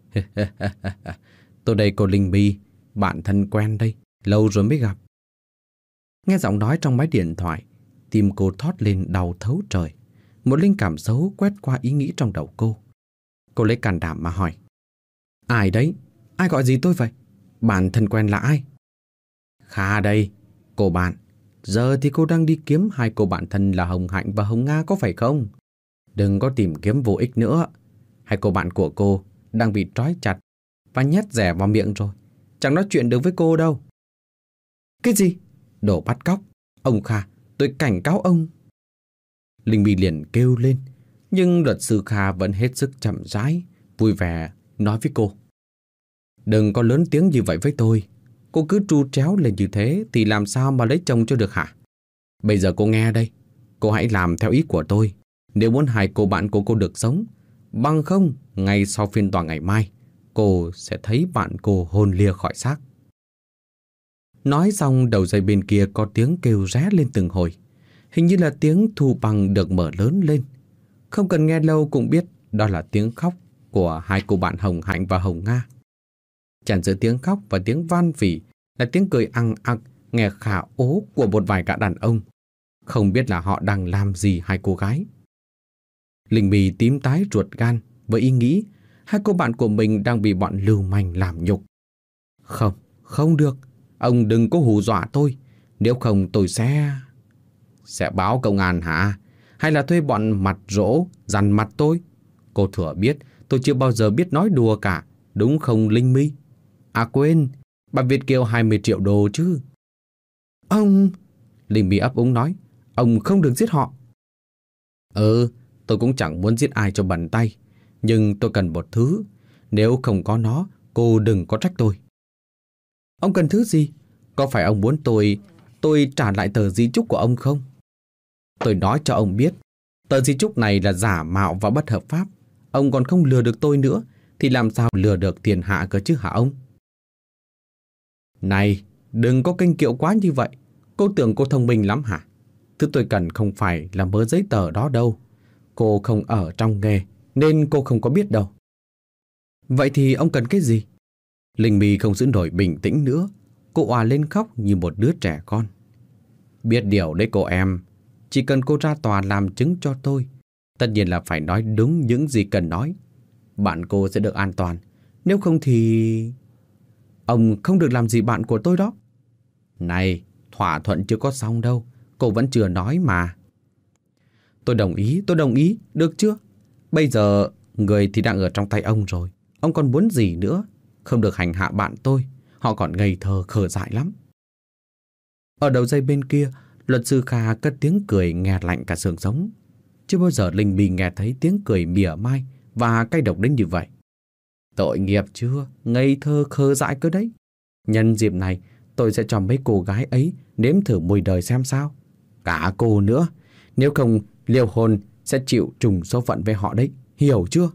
Tôi đây cô Linh My, bạn thân quen đây, lâu rồi mới gặp. Nghe giọng nói trong máy điện thoại, tim cô thót lên đau thấu trời. Một linh cảm xấu quét qua ý nghĩ trong đầu cô. Cô lấy can đảm mà hỏi. Ai đấy? Ai gọi gì tôi vậy? Bạn thân quen là ai? Kha đây, cô bạn. Giờ thì cô đang đi kiếm hai cô bạn thân là Hồng Hạnh và Hồng Nga có phải không? Đừng có tìm kiếm vô ích nữa. Hai cô bạn của cô đang bị trói chặt và nhét rẻ vào miệng rồi. Chẳng nói chuyện được với cô đâu. Cái gì? Đồ bắt cóc. Ông Kha, tôi cảnh cáo ông. Linh My liền kêu lên. Nhưng luật sư Kha vẫn hết sức chậm rãi, vui vẻ nói với cô. Đừng có lớn tiếng như vậy với tôi. Cô cứ tru tréo lên như thế thì làm sao mà lấy chồng cho được hả? Bây giờ cô nghe đây. Cô hãy làm theo ý của tôi. Nếu muốn hai cô bạn của cô được sống, bằng không, ngay sau phiên tòa ngày mai, cô sẽ thấy bạn cô hồn lìa khỏi xác. Nói xong, đầu dây bên kia có tiếng kêu ré lên từng hồi. Hình như là tiếng thu bằng được mở lớn lên. Không cần nghe lâu cũng biết đó là tiếng khóc của hai cô bạn Hồng Hạnh và Hồng Nga. Chèn giữa tiếng khóc và tiếng van vỉ là tiếng cười ăng ặc nghe khả ố của một vài gã đàn ông. Không biết là họ đang làm gì hai cô gái. Linh My tím tái ruột gan với ý nghĩ hai cô bạn của mình đang bị bọn lưu manh làm nhục. Không, không được. Ông đừng có hù dọa tôi. Nếu không tôi sẽ báo công an hả? Hay là thuê bọn mặt rỗ dằn mặt tôi? Cô thừa biết tôi chưa bao giờ biết nói đùa cả. Đúng không Linh My? À quên, bà Việt Kiều 20 triệu đô chứ. Ông... Linh My ấp úng nói. Ông không được giết họ. Tôi cũng chẳng muốn giết ai cho bẩn tay. Nhưng tôi cần một thứ. Nếu không có nó, cô đừng có trách tôi. Ông cần thứ gì? Có phải ông muốn tôi trả lại tờ di chúc của ông không? Tôi nói cho ông biết, tờ di chúc này là giả mạo và bất hợp pháp. Ông còn không lừa được tôi nữa, thì làm sao lừa được thiên hạ cơ chứ hả ông? Này, đừng có kênh kiệu quá như vậy. Cô tưởng cô thông minh lắm hả? Thứ tôi cần không phải là mớ giấy tờ đó đâu. Cô không ở trong nghề, nên cô không có biết đâu. Vậy thì ông cần cái gì? Linh My không giữ nổi bình tĩnh nữa. Cô òa lên khóc như một đứa trẻ con. Biết điều đấy cô em. Chỉ cần cô ra tòa làm chứng cho tôi. Tất nhiên là phải nói đúng những gì cần nói. Bạn cô sẽ được an toàn. Nếu không thì... Ông không được làm gì bạn của tôi đó. Này, thỏa thuận chưa có xong đâu. Cô vẫn chưa nói mà. Tôi đồng ý, được chưa? Bây giờ người thì đang ở trong tay ông rồi. Ông còn muốn gì nữa? Không được hành hạ bạn tôi. Họ còn ngây thơ khờ dại lắm. Ở đầu dây bên kia, luật sư Kha cất tiếng cười nghe lạnh cả xương sống. Chưa bao giờ Linh My nghe thấy tiếng cười mỉa mai và cay độc đến như vậy. Tội nghiệp chưa? Ngây thơ khờ dại cơ đấy. Nhân dịp này, tôi sẽ cho mấy cô gái ấy nếm thử mùi đời xem sao. Cả cô nữa. Nếu không, liều hồn sẽ chịu trùng số phận với họ đấy. Hiểu chưa?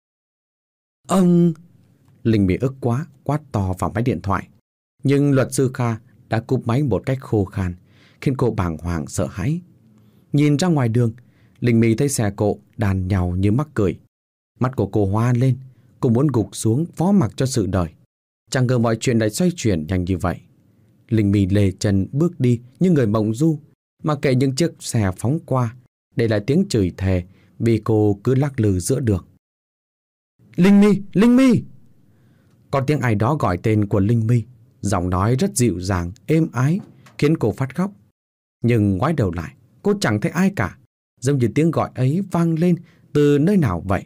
Ông... Linh bị ức quá, quát to vào máy điện thoại. Nhưng luật sư Kha đã cúp máy một cách khô khan, khiến cô bàng hoàng sợ hãi. Nhìn ra ngoài đường, Linh My thấy xe cộ đàn nhào như mắc cười. Mắt của cô hoa lên, cô muốn gục xuống phó mặc cho sự đời. Chẳng ngờ mọi chuyện lại xoay chuyển nhanh như vậy. Linh My lê chân bước đi như người mộng du, mà kệ những chiếc xe phóng qua, để lại tiếng chửi thề vì cô cứ lắc lư giữa đường. Linh My, Linh My! Có tiếng ai đó gọi tên của Linh My, giọng nói rất dịu dàng, êm ái, khiến cô phát khóc. Nhưng ngoái đầu lại, cô chẳng thấy ai cả, giống như tiếng gọi ấy vang lên từ nơi nào vậy.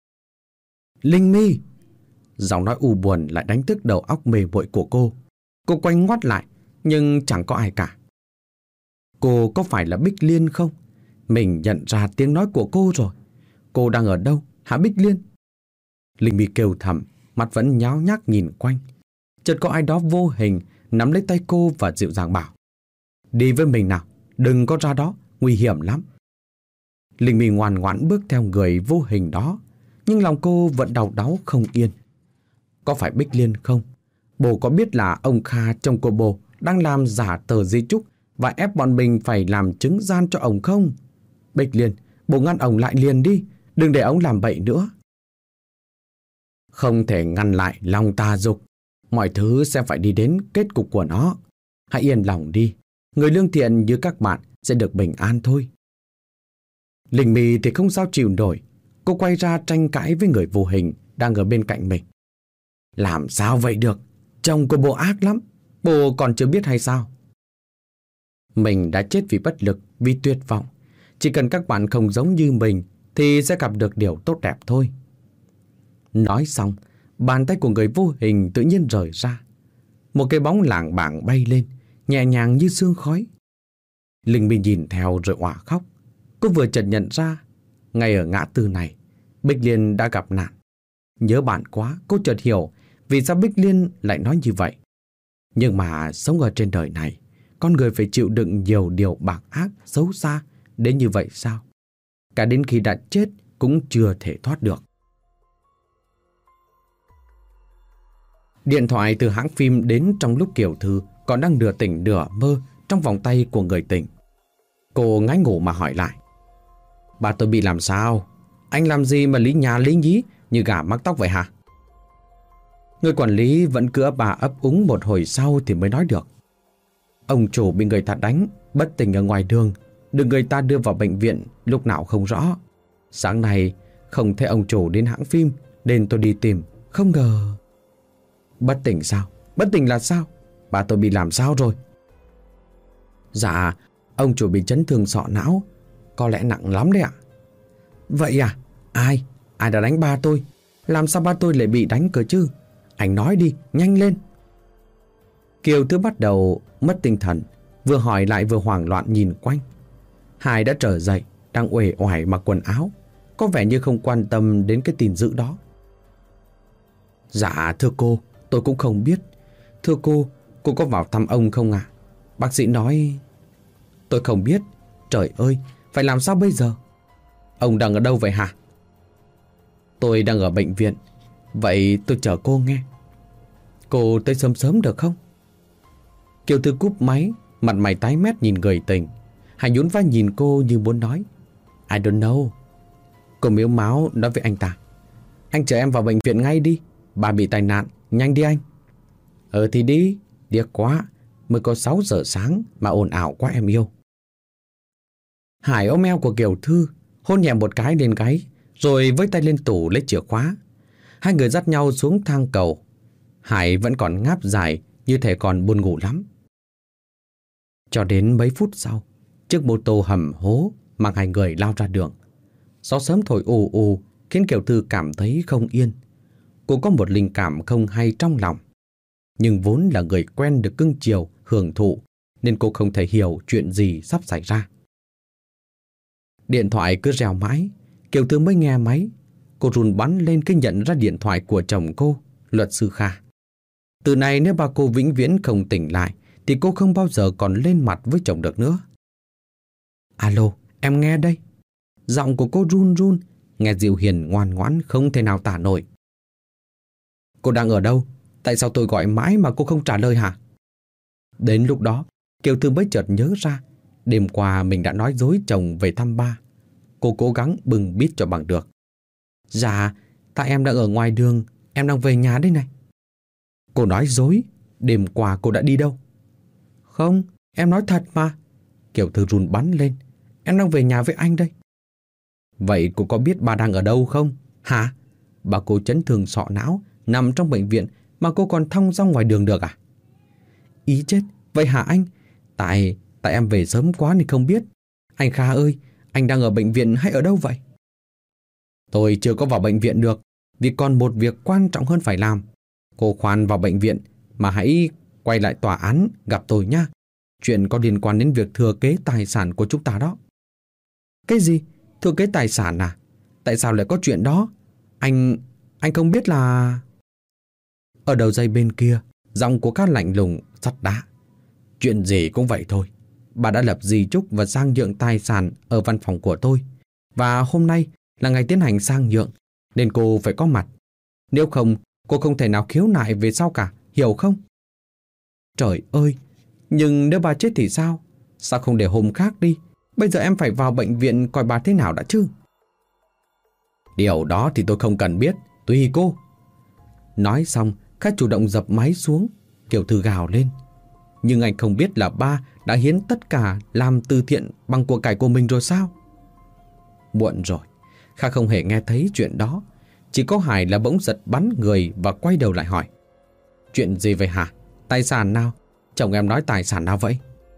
Linh My! Giọng nói u buồn lại đánh thức đầu óc mê muội của cô. Cô quay ngoắt lại, nhưng chẳng có ai cả. Cô có phải là Bích Liên không? Mình nhận ra tiếng nói của cô rồi. Cô đang ở đâu, hả Bích Liên? Linh My kêu thầm, mặt vẫn nháo nhác nhìn quanh. Chợt có ai đó vô hình nắm lấy tay cô và dịu dàng bảo: đi với mình nào, đừng có ra đó, nguy hiểm lắm. Linh My ngoan ngoãn bước theo người vô hình đó, nhưng lòng cô vẫn đau đáu không yên. Có phải Bích Liên không? Bố có biết là ông Kha chồng của bố đang làm giả tờ di chúc và ép bọn mình phải làm chứng gian cho ông không? Bích Liên, bố ngăn ông lại liền đi, đừng để ông làm bậy nữa. Không thể ngăn lại lòng tà dục, mọi thứ sẽ phải đi đến kết cục của nó. Hãy yên lòng đi, người lương thiện như các bạn sẽ được bình an thôi. Linh My thì không sao chịu nổi, cô quay ra tranh cãi với người vô hình đang ở bên cạnh mình. Làm sao vậy được? Chồng của bố ác lắm, bố còn chưa biết hay sao? Mình đã chết vì bất lực, vì tuyệt vọng. Chỉ cần các bạn không giống như mình thì sẽ gặp được điều tốt đẹp thôi. Nói xong, bàn tay của người vô hình tự nhiên rời ra. Một cái bóng lảng bảng bay lên, nhẹ nhàng như sương khói. Linh My nhìn theo rồi òa khóc. Cô vừa chợt nhận ra, ngay ở ngã tư này, Bích Liên đã gặp nạn. Nhớ bạn quá, cô chợt hiểu vì sao Bích Liên lại nói như vậy. Nhưng mà sống ở trên đời này, con người phải chịu đựng nhiều điều bạc ác, xấu xa đến như vậy sao? Cả đến khi đã chết cũng chưa thể thoát được. Điện thoại từ hãng phim đến trong lúc Kiều Thư còn đang nửa tỉnh nửa mơ trong vòng tay của người tình. Cô ngái ngủ mà hỏi lại: bà tôi bị làm sao? Anh làm gì mà lý nhà lý nhí như gà mắc tóc vậy hả? Người quản lý vẫn cứ bà ấp úng một hồi sau thì mới nói được: ông chủ bị người ta đánh, bất tỉnh ở ngoài đường, được người ta đưa vào bệnh viện lúc nào không rõ. Sáng nay không thấy ông chủ đến hãng phim nên tôi đi tìm, không ngờ... Bất tỉnh sao? Bất tỉnh là sao? Bà tôi bị làm sao rồi? Dạ, ông chủ bị chấn thương sọ não, có lẽ nặng lắm đấy ạ. Vậy à? Ai? Ai đã đánh ba tôi? Làm sao ba tôi lại bị đánh cơ chứ? Anh nói đi, nhanh lên. Kiều Thư bắt đầu mất tinh thần, vừa hỏi lại vừa hoảng loạn nhìn quanh. Hải đã trở dậy, đang uể oải mặc quần áo, có vẻ như không quan tâm đến cái tin dữ đó. Dạ thưa cô, tôi cũng không biết. Thưa cô có vào thăm ông không ạ? Bác sĩ nói... Tôi không biết. Trời ơi, phải làm sao bây giờ? Ông đang ở đâu vậy hả? Tôi đang ở bệnh viện. Vậy tôi chờ cô nghe. Cô tới sớm sớm được không? Kiều Thư cúp máy, mặt mày tái mét nhìn người tình. Hải nhún vai nhìn cô như muốn nói: I don't know. Cô mếu máo nói với anh ta: anh chở em vào bệnh viện ngay đi, bà bị tai nạn, nhanh đi anh. Thì đi, điếc quá, mới có 6 giờ sáng mà ồn ào quá em yêu. Hải ôm eo của Kiều Thư, hôn nhẹ một cái lên gáy, rồi với tay lên tủ lấy chìa khóa. Hai người dắt nhau xuống thang cầu. Hải vẫn còn ngáp dài, như thể còn buồn ngủ lắm. Cho đến mấy phút sau, chiếc mô tô hầm hố mang hai người lao ra đường. Gió sớm thổi ù ù khiến Kiều Thư cảm thấy không yên. Cô có một linh cảm không hay trong lòng. Nhưng vốn là người quen được cưng chiều, hưởng thụ, nên cô không thể hiểu chuyện gì sắp xảy ra. Điện thoại cứ reo mãi, Kiều Thư mới nghe máy. Cô run bắn lên khi nhận ra điện thoại của chồng cô, luật sư Kha. Từ nay nếu bà cô vĩnh viễn không tỉnh lại thì cô không bao giờ còn lên mặt với chồng được nữa. Alo, em nghe đây. Giọng của cô run run, nghe dịu hiền ngoan ngoãn không thể nào tả nổi. Cô đang ở đâu? Tại sao tôi gọi mãi mà cô không trả lời hả? Đến lúc đó, Kiều Thư mới chợt nhớ ra đêm qua mình đã nói dối chồng về thăm ba. Cô cố gắng bưng bít cho bằng được. Dạ, tại em đang ở ngoài đường, em đang về nhà đây này. Cô nói dối, đêm qua cô đã đi đâu? Không, em nói thật mà. Kiều Thư run bắn lên. Em đang về nhà với anh đây. Vậy cô có biết ba đang ở đâu không? Hả? Bà cô chấn thương sọ não, nằm trong bệnh viện mà cô còn thong dong ngoài đường được à? Ý chết, vậy hả anh? Tại em về sớm quá nên không biết. Anh Kha ơi, anh đang ở bệnh viện hay ở đâu vậy? Tôi chưa có vào bệnh viện được, vì còn một việc quan trọng hơn phải làm. Cô khoan vào bệnh viện mà hãy quay lại tòa án gặp tôi nhá. Chuyện có liên quan đến việc thừa kế tài sản của chúng ta đó. Cái gì? Thừa kế tài sản à? Tại sao lại có chuyện đó? Anh không biết là... Ở đầu dây bên kia, giọng của Cát lạnh lùng, sắt đá. Chuyện gì cũng vậy thôi. Bà đã lập di chúc và sang nhượng tài sản ở văn phòng của tôi. Và hôm nay là ngày tiến hành sang nhượng, nên cô phải có mặt. Nếu không, cô không thể nào khiếu nại về sau cả, hiểu không? Trời ơi, nhưng nếu bà chết thì sao? Sao không để hôm khác đi? Bây giờ em phải vào bệnh viện coi bà thế nào đã chứ? Điều đó thì tôi không cần biết, tùy cô. Nói xong, Khách chủ động dập máy xuống. Kiều Thư gào lên. Nhưng anh không biết là ba đã hiến tất cả làm từ thiện bằng của cải của mình rồi sao? Muộn rồi. Kha không hề nghe thấy chuyện đó. Chỉ có Hải là bỗng giật bắn người và quay đầu lại hỏi. Chuyện gì vậy hả? Tài sản nào? Chồng em nói tài sản nào vậy?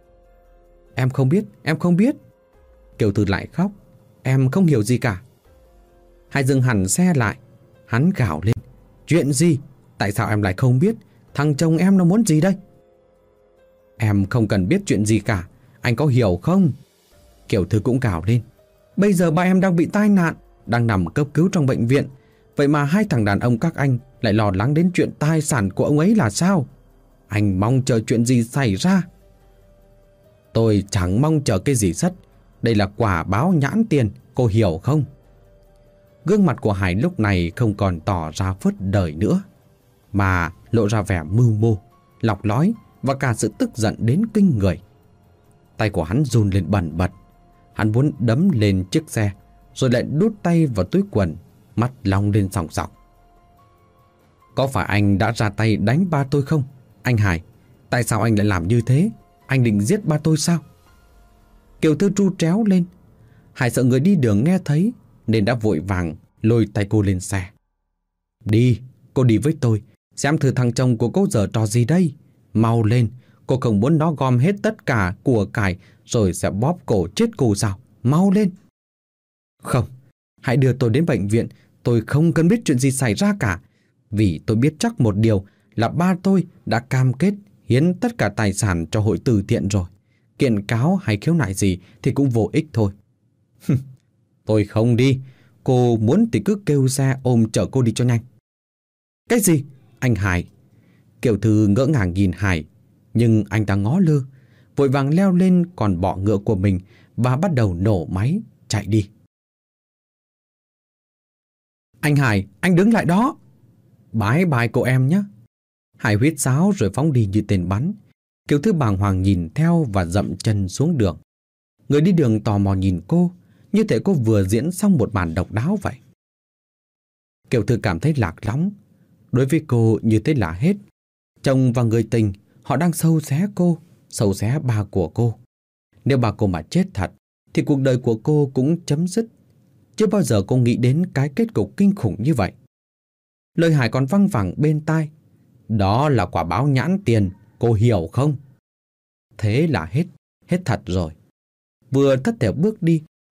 Em không biết. Kiều Thư lại khóc. Em không hiểu gì cả. Hải dừng hẳn xe lại. Hắn gào lên. Chuyện gì? Tại sao em lại không biết? Thằng chồng em nó muốn gì đây? Em không cần biết chuyện gì cả. Anh có hiểu không? Kiều Thư cũng gào lên. Bây giờ ba em đang bị tai nạn, đang nằm cấp cứu trong bệnh viện. Vậy mà hai thằng đàn ông các anh lại lo lắng đến chuyện tài sản của ông ấy là sao? Anh mong chờ chuyện gì xảy ra? Tôi chẳng mong chờ cái gì hết. Đây là quả báo nhãn tiền, cô hiểu không? Gương mặt của Hải lúc này không còn tỏ ra phớt đời nữa, mà lộ ra vẻ mưu mô, lọc lõi và cả sự tức giận đến kinh người. Tay của hắn run lên bần bật. Hắn muốn đấm lên chiếc xe, rồi lại đút tay vào túi quần, mắt long lên sòng sọc. Có phải anh đã ra tay đánh ba tôi không? Anh Hải, tại sao anh lại làm như thế? Anh định giết ba tôi sao? Kiều Thư tru tréo lên. Hải sợ người đi đường nghe thấy nên đã vội vàng lôi tay cô lên xe. Đi, cô đi với tôi. Xem thử thằng chồng của cô giờ trò gì đây. Mau lên, cô không muốn nó gom hết tất cả của cải rồi sẽ bóp cổ chết cô sao? Mau lên. Không, hãy đưa tôi đến bệnh viện. Tôi không cần biết chuyện gì xảy ra cả. Vì tôi biết chắc một điều là ba tôi đã cam kết hiến tất cả tài sản cho hội từ thiện rồi. Kiện cáo hay khiếu nại gì thì cũng vô ích thôi. Tôi không đi. Cô muốn thì cứ kêu xe ôm chở cô đi cho nhanh. Cái gì? Anh Hải. Kiều Thư ngỡ ngàng nhìn Hải, nhưng anh ta ngó lơ, vội vàng leo lên con bọ ngựa của mình và bắt đầu nổ máy chạy đi. Anh Hải, anh đứng lại đó. Bái bai cô em nhé. Hải huýt sáo rồi phóng đi như tên bắn. Kiều Thư bàng hoàng nhìn theo và dậm chân xuống đường. Người đi đường tò mò nhìn cô, như thể cô vừa diễn xong một màn độc đáo vậy. Kiều Thư cảm thấy lạc lõng. Đối với cô như thế là hết. Chồng và người tình, họ đang sâu xé cô, sâu xé ba của cô. Nếu ba cô mà chết thật, thì cuộc đời của cô cũng chấm dứt. Chưa bao giờ cô nghĩ đến cái kết cục kinh khủng như vậy. Lời Hải còn văng vẳng bên tai. Đó là quả báo nhãn tiền, cô hiểu không? Thế là hết thật rồi. Vừa thất thểu bước đi,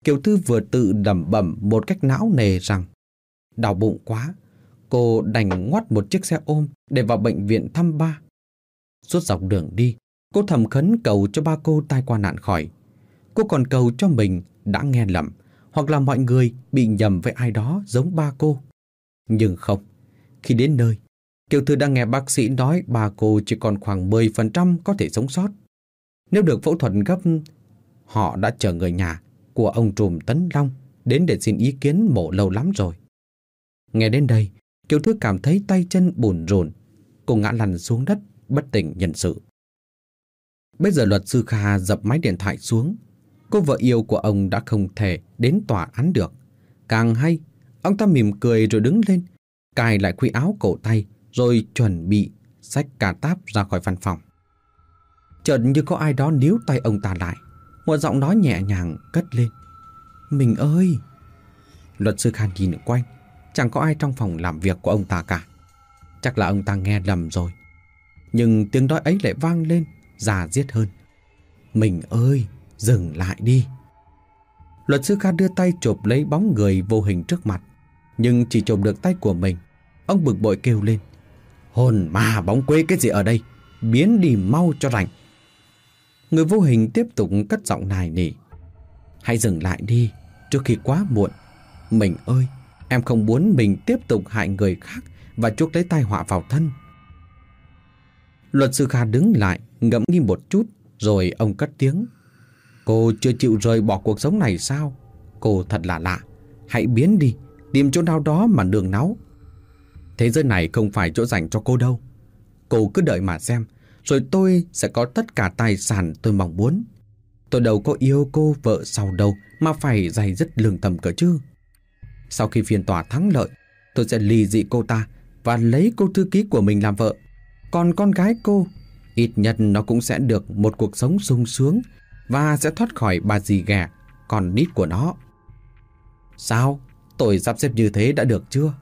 Kiều Thư vừa tự lẩm bẩm một cách não nề rằng đau bụng quá. Cô đành ngoắt một chiếc xe ôm để vào bệnh viện thăm ba. Suốt dọc đường đi, cô thầm khấn cầu cho ba cô tai qua nạn khỏi. Cô còn cầu cho mình đã nghe lầm, hoặc là mọi người bị nhầm với ai đó giống ba cô. Nhưng không, khi đến nơi, Kiều Thư đã nghe bác sĩ nói ba cô chỉ còn khoảng 10% có thể sống sót. Nếu được phẫu thuật gấp, họ đã chờ người nhà của ông trùm Tấn Long đến để xin ý kiến mổ lâu lắm rồi. Nghe đến đây, Kiều Thư cảm thấy tay chân bủn rủn. Cô ngã lăn xuống đất, bất tỉnh nhân sự. Bây giờ luật sư Kha dập máy điện thoại xuống. Cô vợ yêu của ông đã không thể đến tòa án được. Càng hay, ông ta mỉm cười rồi đứng lên, cài lại khuy áo cổ tay, rồi chuẩn bị xách cà táp ra khỏi văn phòng. Chợt như có ai đó níu tay ông ta lại. Một giọng nói nhẹ nhàng cất lên: "Mình ơi!" Luật sư Kha nhìn quanh, chẳng có ai trong phòng làm việc của ông ta cả. Chắc là ông ta nghe lầm rồi. Nhưng tiếng nói ấy lại vang lên, già diết hơn: "Mình ơi, dừng lại đi!" Luật sư Kha đưa tay chộp lấy bóng người vô hình trước mặt, nhưng chỉ chộp được tay của mình. Ông bực bội kêu lên: "Hồn ma bóng quê cái gì ở đây? Biến đi mau cho rảnh!" Người vô hình tiếp tục cất giọng nài nỉ: "Hãy dừng lại đi, trước khi quá muộn. Mình ơi, em không muốn mình tiếp tục hại người khác và chuốc lấy tai họa vào thân." Luật sư Kha đứng lại, ngẫm nghĩ một chút, rồi ông cất tiếng: "Cô chưa chịu rời bỏ cuộc sống này sao? Cô thật là lạ. Hãy biến đi, tìm chỗ nào đó mà nương náu. Thế giới này không phải chỗ dành cho cô đâu. Cô cứ đợi mà xem, rồi tôi sẽ có tất cả tài sản tôi mong muốn. Tôi đâu có yêu cô vợ sau đâu mà phải dày dứt lương tâm cơ chứ. Sau khi phiên tòa thắng lợi, tôi sẽ ly dị cô ta và lấy cô thư ký của mình làm vợ. Còn con gái cô, ít nhất nó cũng sẽ được một cuộc sống sung sướng và sẽ thoát khỏi bà dì ghẻ con nít của nó. Sao? Tôi sắp xếp như thế đã được chưa?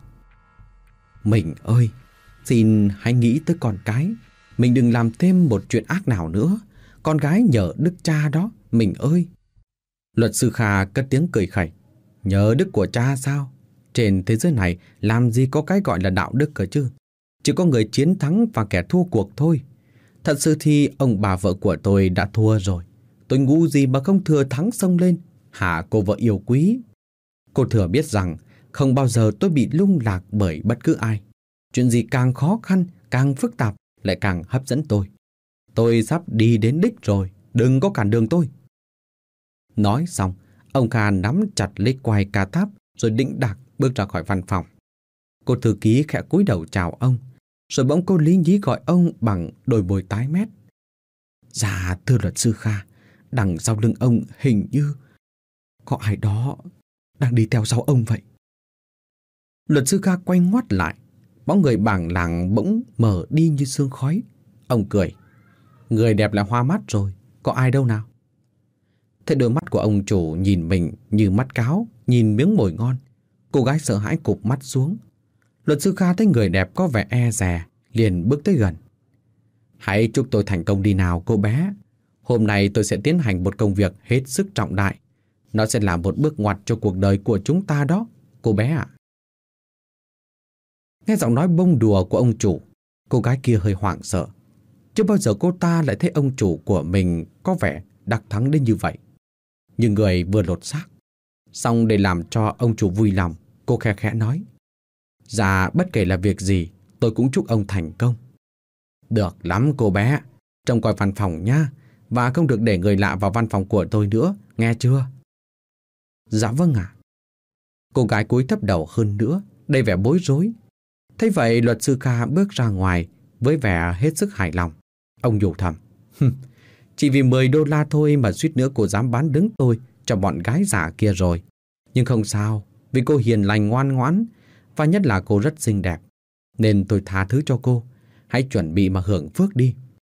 Mình ơi, xin hãy nghĩ tới con cái. Mình đừng làm thêm một chuyện ác nào nữa. Con gái nhờ đức cha đó, mình ơi." Luật sư Kha cất tiếng cười khẩy: "Nhờ đức của cha sao? Trên thế giới này làm gì có cái gọi là đạo đức cơ chứ? Chỉ có người chiến thắng và kẻ thua cuộc thôi. Thật sự thì ông bà vợ của tôi đã thua rồi. Tôi ngu gì mà không thừa thắng xông lên hả cô vợ yêu quý? Cô thừa biết rằng không bao giờ tôi bị lung lạc bởi bất cứ ai. Chuyện gì càng khó khăn, càng phức tạp lại càng hấp dẫn tôi. Tôi sắp đi đến đích rồi, đừng có cản đường tôi." Nói xong, ông Kha nắm chặt lấy quai cà táp rồi định đạc bước ra khỏi văn phòng. Cô thư ký khẽ cúi đầu chào ông, rồi bỗng cô lý nhí gọi ông bằng đôi môi tái mét: "Dạ thưa luật sư Kha, đằng sau lưng ông hình như có ai đó đang đi theo sau ông vậy." Luật sư Kha quay ngoắt lại, bóng người bảng làng bỗng mở đi như sương khói. Ông cười: "Người đẹp là hoa mắt rồi, có ai đâu nào?" Thế đôi mắt của ông chủ nhìn mình như mắt cáo nhìn miếng mồi ngon. Cô gái sợ hãi cụp mắt xuống. Luật sư Kha thấy người đẹp có vẻ e dè, liền bước tới gần: "Hãy chúc tôi thành công đi nào cô bé. Hôm nay tôi sẽ tiến hành một công việc hết sức trọng đại. Nó sẽ là một bước ngoặt cho cuộc đời của chúng ta đó, cô bé ạ." Nghe giọng nói bông đùa của ông chủ, cô gái kia hơi hoảng sợ. Chưa bao giờ cô ta lại thấy ông chủ của mình có vẻ đắc thắng đến như vậy. Như người vừa lột xác. Xong để làm cho ông chủ vui lòng, cô khe khẽ nói: "Dạ bất kể là việc gì, tôi cũng chúc ông thành công." "Được lắm cô bé, trông coi văn phòng nha, và không được để người lạ vào văn phòng của tôi nữa, nghe chưa?" "Dạ vâng ạ." Cô gái cúi thấp đầu hơn nữa, đầy vẻ bối rối. Thế vậy luật sư Kha bước ra ngoài với vẻ hết sức hài lòng. Ông nhủ thầm: "Chỉ vì 10 đô la thôi mà suýt nữa cô dám bán đứng tôi cho bọn gái giả kia rồi. Nhưng không sao, vì cô hiền lành ngoan ngoãn, và nhất là cô rất xinh đẹp, nên tôi tha thứ cho cô. Hãy chuẩn bị mà hưởng phước đi."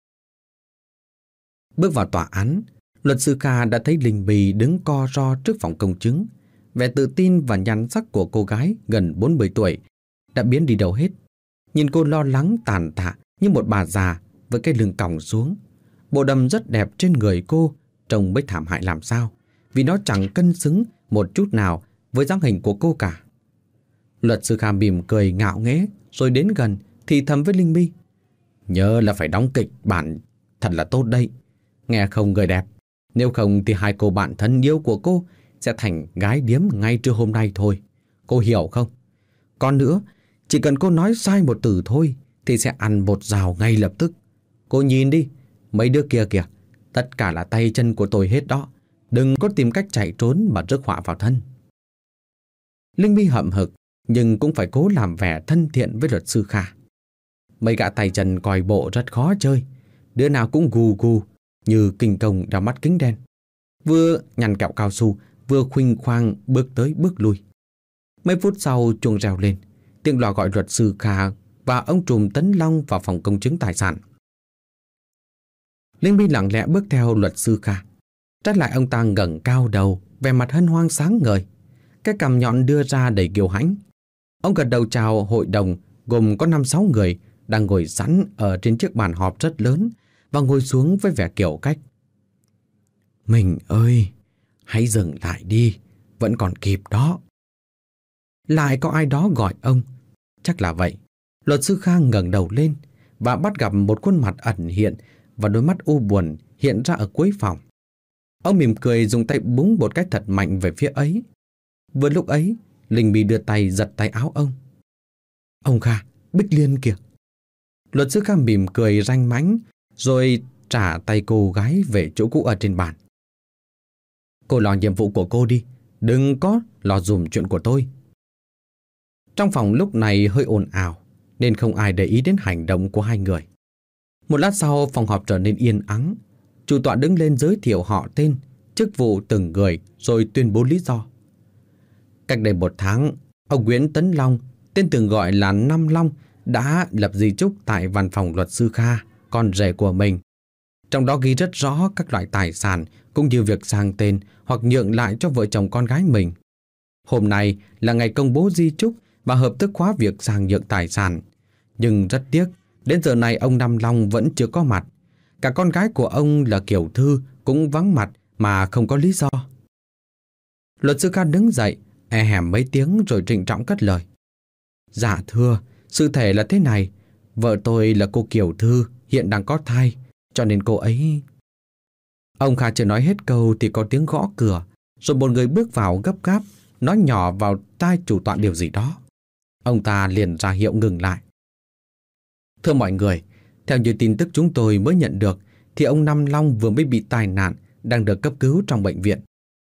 Bước vào tòa án, luật sư Kha đã thấy Linh Bì đứng co ro trước phòng công chứng. Vẻ tự tin và nhan sắc của cô gái gần 40 tuổi đã biến đi đâu hết. Nhìn cô lo lắng tàn tạ như một bà già với cái lưng còng xuống. Bộ đầm rất đẹp trên người cô trông mới thảm hại làm sao, vì nó chẳng cân xứng một chút nào với dáng hình của cô cả. Luật sư Kha mỉm cười ngạo nghễ rồi đến gần thì thầm với Linh My: nhớ là phải đóng kịch bản thật là tốt đấy. Nghe không người đẹp? Nếu không thì hai cô bạn thân yêu của cô sẽ thành gái điếm ngay trưa hôm nay thôi. Cô hiểu không? Còn nữa, chỉ cần cô nói sai một từ thôi thì sẽ ăn một rào ngay lập tức. Cô nhìn đi, mấy đứa kia kìa, tất cả là tay chân của tôi hết đó. Đừng có tìm cách chạy trốn mà rước họa vào thân. Linh My hậm hực nhưng cũng phải cố làm vẻ thân thiện với luật sư Kha. Mấy gã tay chân coi bộ rất khó chơi, đứa nào cũng gù gù như kinh công đeo mắt kính đen, vừa nhằn kẹo cao su vừa khuỳnh khoang bước tới bước lui. Mấy phút sau chuông reo lên, tiếng loa gọi luật sư Kha và ông trùm Tấn Long vào phòng công chứng tài sản. Linh My lặng lẽ bước theo luật sư Kha. Trái lại ông ta ngẩng cao đầu, vẻ mặt hân hoan sáng ngời, cái cằm nhọn đưa ra đầy kiêu hãnh. Ông gật đầu chào hội đồng gồm có 5-6 người đang ngồi sẵn ở trên chiếc bàn họp rất lớn và ngồi xuống với vẻ kiểu cách: mình ơi, hãy dừng lại đi, vẫn còn kịp đó. Lại có ai đó gọi ông. Chắc là vậy. Luật sư Kha ngẩng đầu lên và bắt gặp một khuôn mặt ẩn hiện và đôi mắt u buồn hiện ra ở cuối phòng. Ông mỉm cười dùng tay búng một cái thật mạnh về phía ấy. Vừa lúc ấy, Linh My đưa tay giật tay áo ông. Ông Kha, Bích Liên kìa. Luật sư Kha mỉm cười ranh mãnh rồi trả tay cô gái về chỗ cũ ở trên bàn. Cô lo nhiệm vụ của cô đi, đừng có lo dùm chuyện của tôi. Trong phòng lúc này hơi ồn ào nên không ai để ý đến hành động của hai người. Một lát sau, phòng họp trở nên yên ắng. Chủ tọa đứng lên giới thiệu họ tên, chức vụ từng người rồi tuyên bố lý do. Cách đây 1 tháng, ông Nguyễn Tấn Long, tên thường gọi là Năm Long, đã lập di chúc tại văn phòng luật sư Kha, con rể của mình. Trong đó ghi rất rõ các loại tài sản cũng như việc sang tên hoặc nhượng lại cho vợ chồng con gái mình. Hôm nay là ngày công bố di chúc và hợp thức hóa việc sang nhượng tài sản. Nhưng rất tiếc, đến giờ này ông Năm Long vẫn chưa có mặt. Cả con gái của ông là Kiều Thư cũng vắng mặt mà không có lý do. Luật sư Kha đứng dậy, e hèm mấy tiếng rồi trịnh trọng cất lời. Dạ thưa, sự thể là thế này. Vợ tôi là cô Kiều Thư, hiện đang có thai, cho nên cô ấy... Ông Kha chưa nói hết câu thì có tiếng gõ cửa, rồi một người bước vào gấp gáp, nói nhỏ vào tai chủ tọa điều gì đó. Ông ta liền ra hiệu ngừng lại. Thưa mọi người, theo như tin tức chúng tôi mới nhận được thì ông Năm Long vừa mới bị tai nạn, đang được cấp cứu trong bệnh viện.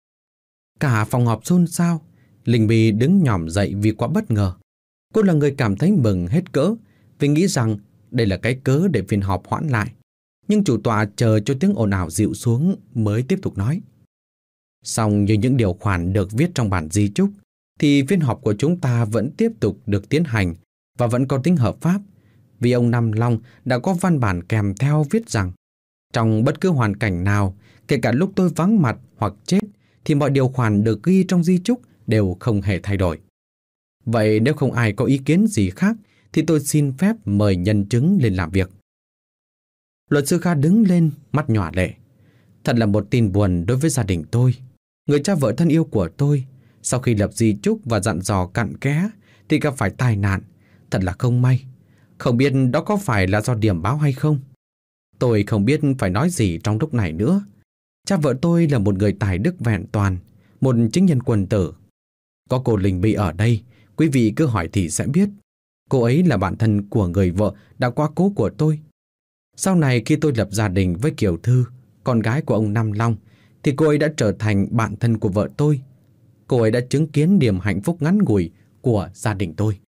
Cả phòng họp xôn xao. Linh My đứng nhỏm dậy vì quá bất ngờ. Cô là người cảm thấy mừng hết cỡ vì nghĩ rằng đây là cái cớ để phiên họp hoãn lại. Nhưng chủ tọa chờ cho tiếng ồn ào dịu xuống mới tiếp tục nói. Song như những điều khoản được viết trong bản di chúc thì phiên họp của chúng ta vẫn tiếp tục được tiến hành và vẫn có tính hợp pháp, vì ông Năm Long đã có văn bản kèm theo viết rằng trong bất cứ hoàn cảnh nào, kể cả lúc tôi vắng mặt hoặc chết, thì mọi điều khoản được ghi trong di chúc đều không hề thay đổi. Vậy nếu không ai có ý kiến gì khác thì tôi xin phép mời nhân chứng lên làm việc. Luật sư Kha đứng lên, mắt nhòa lệ. Thật là một tin buồn đối với gia đình tôi. Người cha vợ thân yêu của tôi, sau khi lập di chúc và dặn dò cặn kẽ thì gặp phải tai nạn. Thật là không may. Không biết đó có phải là do điểm báo hay không. Tôi không biết phải nói gì trong lúc này nữa. Cha vợ tôi là một người tài đức vẹn toàn, một chính nhân quân tử. Có cô Linh My ở đây, quý vị cứ hỏi thì sẽ biết. Cô ấy là bạn thân của người vợ đã quá cố của tôi. Sau này khi tôi lập gia đình với Kiều Thư, con gái của ông Năm Long, thì cô ấy đã trở thành bạn thân của vợ tôi. Cô ấy đã chứng kiến niềm hạnh phúc ngắn ngủi của gia đình tôi.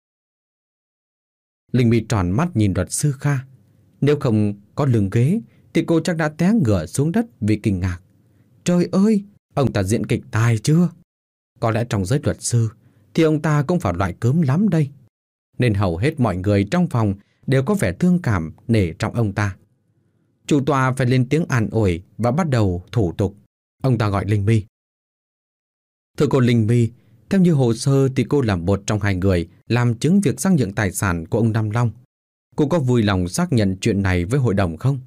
Linh My tròn mắt nhìn luật sư Kha. Nếu không có lưng ghế thì cô chắc đã té ngửa xuống đất vì kinh ngạc. Trời ơi, ông ta diễn kịch tài chưa? Có lẽ trong giới luật sư thì ông ta cũng phải loại cớm lắm đây. Nên hầu hết mọi người trong phòng đều có vẻ thương cảm nể trọng ông ta. Chủ tọa phải lên tiếng an ủi và bắt đầu thủ tục. Ông ta gọi Linh My. Thưa cô Linh My, theo như hồ sơ thì cô là một trong 2 người làm chứng việc sang nhượng tài sản của ông Năm Long. Cô có vui lòng xác nhận chuyện này với hội đồng không?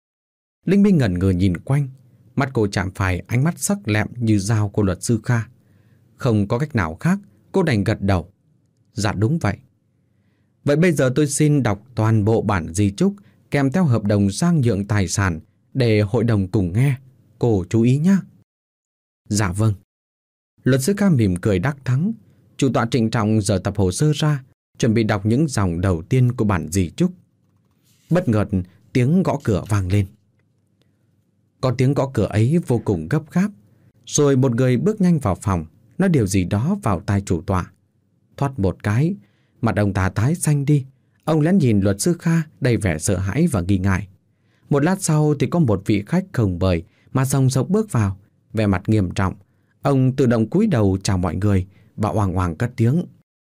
Linh My ngẩn ngơ nhìn quanh. Mắt cô chạm phải ánh mắt sắc lẹm như dao của luật sư Kha. Không có cách nào khác, cô đành gật đầu. Dạ đúng vậy. Vậy bây giờ tôi xin đọc toàn bộ bản di chúc kèm theo hợp đồng sang nhượng tài sản để hội đồng cùng nghe. Cô chú ý nhé. Dạ vâng. Luật sư Kha mỉm cười đắc thắng. Chủ tọa trịnh trọng giở tập hồ sơ ra, chuẩn bị đọc những dòng đầu tiên của bản di chúc. Bất ngờ tiếng gõ cửa vang lên. Có tiếng gõ cửa ấy vô cùng gấp gáp. Rồi một người bước nhanh vào phòng, nói điều gì đó vào tai chủ tọa. Thoát một cái, mặt ông ta tái xanh đi. Ông lén nhìn luật sư Kha đầy vẻ sợ hãi và nghi ngại. Một lát sau thì có một vị khách không bời mà sòng sộc bước vào, vẻ mặt nghiêm trọng. Ông tự động cúi đầu chào mọi người và oang oang cất tiếng.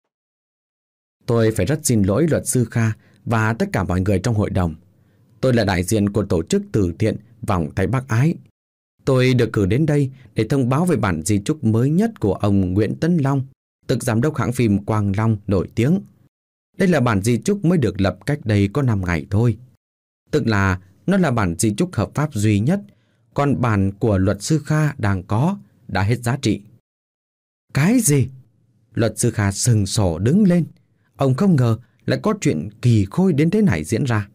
Tôi phải rất xin lỗi luật sư Kha và tất cả mọi người trong hội đồng. Tôi là đại diện của tổ chức từ thiện Vòng Tay Bác Ái. Tôi được cử đến đây để thông báo về bản di chúc mới nhất của ông Nguyễn Tấn Long, tức giám đốc hãng phim Quang Long nổi tiếng. Đây là bản di chúc mới được lập cách đây có 5 ngày thôi. Tức là nó là bản di chúc hợp pháp duy nhất, còn bản của luật sư Kha đang có đã hết giá trị. Cái gì? Luật sư Kha sừng sổ đứng lên. Ông không ngờ lại có chuyện kỳ khôi đến thế này diễn ra.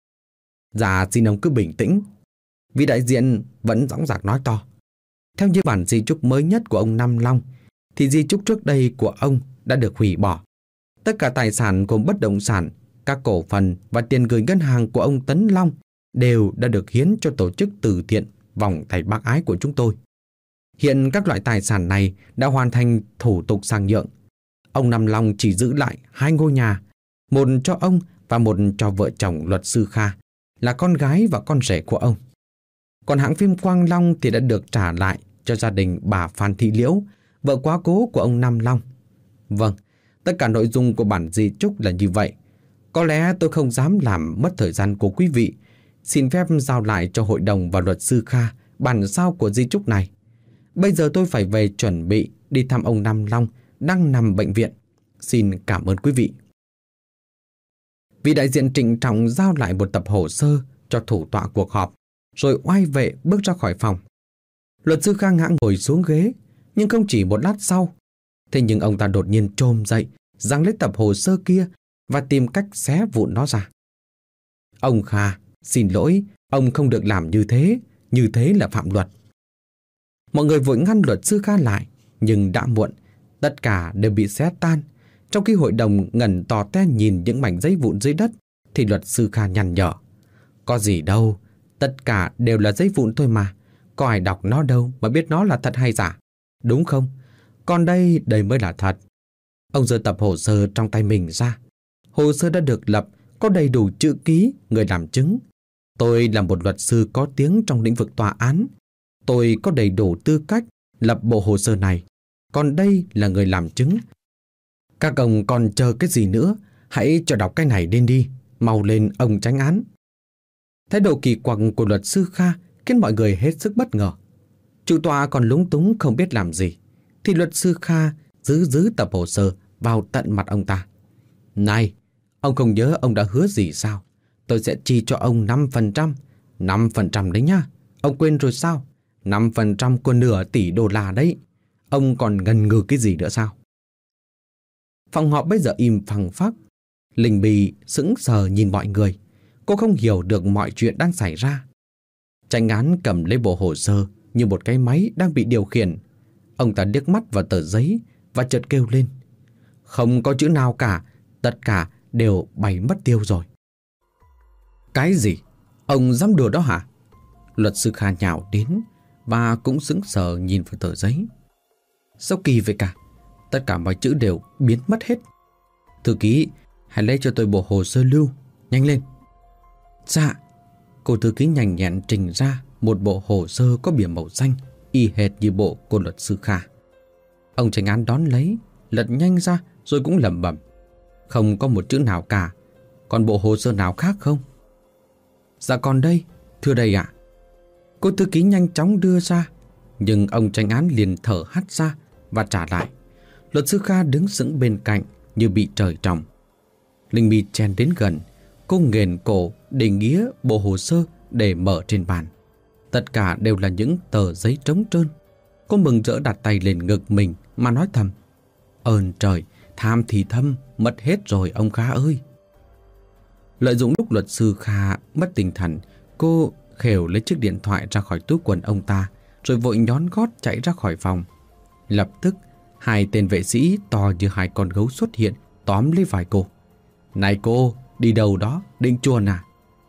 Dạ xin ông cứ bình tĩnh. Vị đại diện vẫn dõng dạc nói to. Theo như bản di chúc mới nhất của ông Nam Long, thì di chúc trước đây của ông đã được hủy bỏ. Tất cả tài sản gồm bất động sản, các cổ phần và tiền gửi ngân hàng của ông Tấn Long đều đã được hiến cho tổ chức từ thiện Vòng Tay Bác Ái của chúng tôi. Hiện các loại tài sản này đã hoàn thành thủ tục sang nhượng. Ông Nam Long chỉ giữ lại 2 ngôi nhà, một cho ông và một cho vợ chồng luật sư Kha, là con gái và con rể của ông. Còn hãng phim Quang Long thì đã được trả lại cho gia đình bà Phan Thị Liễu, vợ quá cố của ông Nam Long. Vâng, tất cả nội dung của bản di chúc là như vậy. Có lẽ tôi không dám làm mất thời gian của quý vị. Xin phép giao lại cho hội đồng và luật sư Kha bản sao của di chúc này. Bây giờ tôi phải về chuẩn bị đi thăm ông Nam Long đang nằm bệnh viện. Xin cảm ơn quý vị. Vị đại diện trịnh trọng giao lại một tập hồ sơ cho thủ tọa cuộc họp, rồi oai vệ bước ra khỏi phòng. Luật sư Kha ngã ngồi xuống ghế, nhưng không chỉ một lát sau. Thế nhưng ông ta đột nhiên chồm dậy, giằng lấy tập hồ sơ kia và tìm cách xé vụn nó ra. Ông Kha, xin lỗi, ông không được làm như thế là phạm luật. Mọi người vội ngăn luật sư Kha lại, nhưng đã muộn, tất cả đều bị xé tan. Trong khi hội đồng ngẩn tò te nhìn những mảnh giấy vụn dưới đất, thì luật sư Kha nhăn nhở. Có gì đâu, tất cả đều là giấy vụn thôi mà. Có ai đọc nó đâu mà biết nó là thật hay giả, đúng không? Còn đây mới là thật. Ông giơ tập hồ sơ trong tay mình ra. Hồ sơ đã được lập, có đầy đủ chữ ký, người làm chứng. Tôi là một luật sư có tiếng trong lĩnh vực tòa án. Tôi có đầy đủ tư cách lập bộ hồ sơ này. Còn đây là người làm chứng. Các ông còn chờ cái gì nữa? Hãy cho đọc cái này lên đi. Mau lên ông chánh án. Thái độ kỳ quặc của luật sư Kha khiến mọi người hết sức bất ngờ. Chủ tọa còn lúng túng không biết làm gì, thì luật sư Kha giữ tập hồ sơ vào tận mặt ông ta. Này, ông không nhớ ông đã hứa gì sao? Tôi sẽ chi cho ông 5%. 5% đấy nhá. Ông quên rồi sao? 5% của nửa tỷ đô la đấy. Ông còn ngần ngừ cái gì nữa sao? Phòng họp bây giờ im phăng phắc. Linh Bì sững sờ nhìn mọi người. Cô không hiểu được mọi chuyện đang xảy ra. Chánh án cầm lấy bộ hồ sơ như một cái máy đang bị điều khiển. Ông ta liếc mắt vào tờ giấy và chợt kêu lên. Không có chữ nào cả, tất cả đều bay mất tiêu rồi. Cái gì? Ông dám đùa đó hả? Luật sư Kha nhào đến và cũng sững sờ nhìn vào tờ giấy. Sao kỳ vậy cả? Tất cả mọi chữ đều biến mất hết. Thư ký, hãy lấy cho tôi bộ hồ sơ lưu, nhanh lên. Dạ. Cô thư ký nhanh nhẹn trình ra một bộ hồ sơ có bìa màu xanh, y hệt như bộ của luật sư Kha. Ông chánh án đón lấy, lật nhanh ra rồi cũng lẩm bẩm. Không có một chữ nào cả. Còn bộ hồ sơ nào khác không? Dạ còn đây, thưa đây ạ. Cô thư ký nhanh chóng đưa ra, nhưng ông chánh án liền thở hắt ra và trả lại. Luật sư Kha đứng sững bên cạnh như bị trời trồng. Linh My chen đến gần. Cô nghền cổ để nghía bộ hồ sơ để mở trên bàn. Tất cả đều là những tờ giấy trống trơn. Cô mừng rỡ đặt tay lên ngực mình mà nói thầm: Ơn trời, tham thì thâm, mất hết rồi ông Kha ơi. Lợi dụng lúc luật sư Kha mất tinh thần, cô khều lấy chiếc điện thoại ra khỏi túi quần ông ta, rồi vội nhón gót chạy ra khỏi phòng. Lập tức, hai tên vệ sĩ to như hai con gấu xuất hiện, tóm lấy vai cô. Này cô, đi đâu đó, định chuồn à?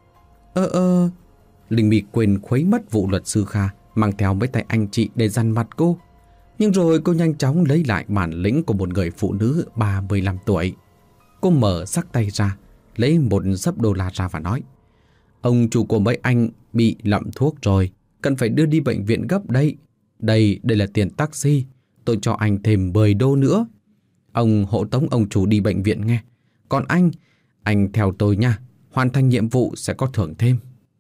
Linh My quên khuấy mất vụ luật sư Kha mang theo mấy tay anh chị để dằn mặt cô. Nhưng rồi cô nhanh chóng lấy lại bản lĩnh của một người phụ nữ 35 tuổi. Cô mở sắc tay ra, lấy một xấp đô la ra và nói: Ông chủ của mấy anh bị lậm thuốc rồi, cần phải đưa đi bệnh viện gấp đây. Đây là tiền taxi, tôi cho anh thêm 10 đô nữa. Ông hộ tống ông chủ đi bệnh viện nghe. Còn anh theo tôi nha, hoàn thành nhiệm vụ sẽ có thưởng thêm.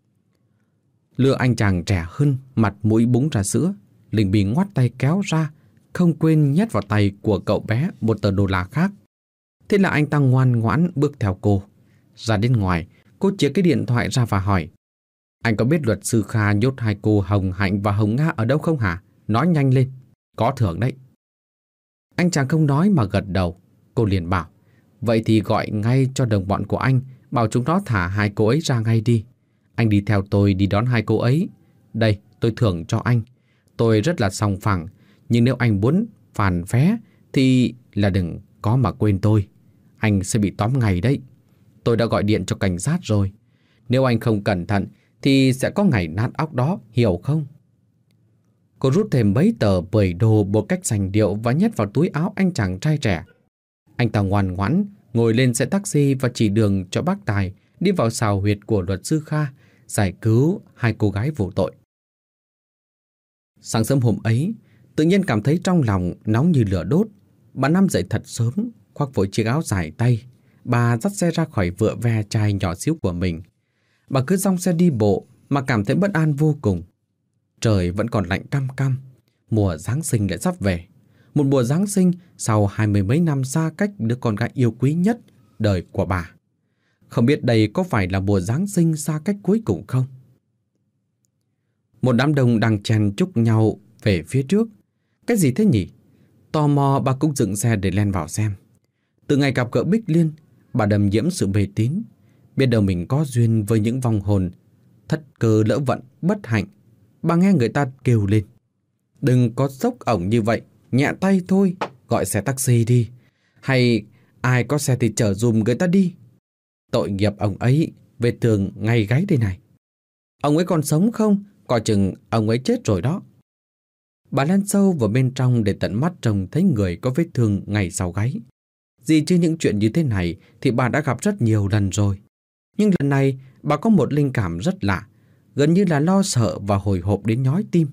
Lừa anh chàng trẻ hơn, mặt mũi búng ra sữa, Linh My ngoắt tay kéo ra, không quên nhét vào tay của cậu bé một tờ đô la khác. Thế là anh ta ngoan ngoãn bước theo cô. Ra đến ngoài, cô chĩa cái điện thoại ra và hỏi: Anh có biết luật sư Kha nhốt hai cô Hồng Hạnh và Hồng Nga ở đâu không hả? Nói nhanh lên, có thưởng đấy. Anh chàng không nói mà gật đầu. Cô liền bảo: Vậy thì gọi ngay cho đồng bọn của anh, bảo chúng nó thả hai cô ấy ra ngay đi. Anh đi theo tôi đi đón hai cô ấy. Đây, tôi thưởng cho anh. Tôi rất là sòng phẳng, nhưng nếu anh muốn phản vé thì là đừng có mà quên tôi. Anh sẽ bị tóm ngay đấy. Tôi đã gọi điện cho cảnh sát rồi. Nếu anh không cẩn thận thì sẽ có ngày nát óc đó, hiểu không? Cô rút thêm mấy tờ 10 đô một cách sành điệu và nhét vào túi áo anh chàng trai trẻ. Anh ta ngoan ngoãn ngồi lên xe taxi và chỉ đường cho bác Tài đi vào sào huyệt của luật sư Kha, giải cứu hai cô gái vô tội. Sáng sớm hôm ấy, tự nhiên cảm thấy trong lòng nóng như lửa đốt. Bà Năm dậy thật sớm, khoác vội chiếc áo dài tay. Bà dắt xe ra khỏi vựa ve chai nhỏ xíu của mình. Bà cứ dong xe đi bộ mà cảm thấy bất an vô cùng. Trời vẫn còn lạnh căm căm. Mùa Giáng sinh lại sắp về. Một mùa Giáng sinh sau 20 mấy năm xa cách đứa con gái yêu quý nhất đời của bà. Không biết đây có phải là mùa Giáng sinh xa cách cuối cùng không? Một đám đông đang chen chúc nhau về phía trước. Cái gì thế nhỉ? Tò mò bà cũng dựng xe để len vào xem. Từ ngày gặp gỡ Bích Liên, bà đầm nhiễm sự mê tín. Biết đâu mình có duyên với những vong hồn thất cơ lỡ vận bất hạnh. Bà nghe người ta kêu lên: Đừng có dốc ổng như vậy, nhẹ tay thôi, gọi xe taxi đi. Hay ai có xe thì chở dùm người ta đi. Tội nghiệp ông ấy, vết thương ngay gáy đây này. Ông ấy còn sống không? Coi chừng ông ấy chết rồi đó. Bà len sâu vào bên trong để tận mắt trông thấy người có vết thương ngay sau gáy. Gì chứ những chuyện như thế này thì bà đã gặp rất nhiều lần rồi. Nhưng lần này bà có một linh cảm rất lạ, gần như là lo sợ và hồi hộp đến nhói tim.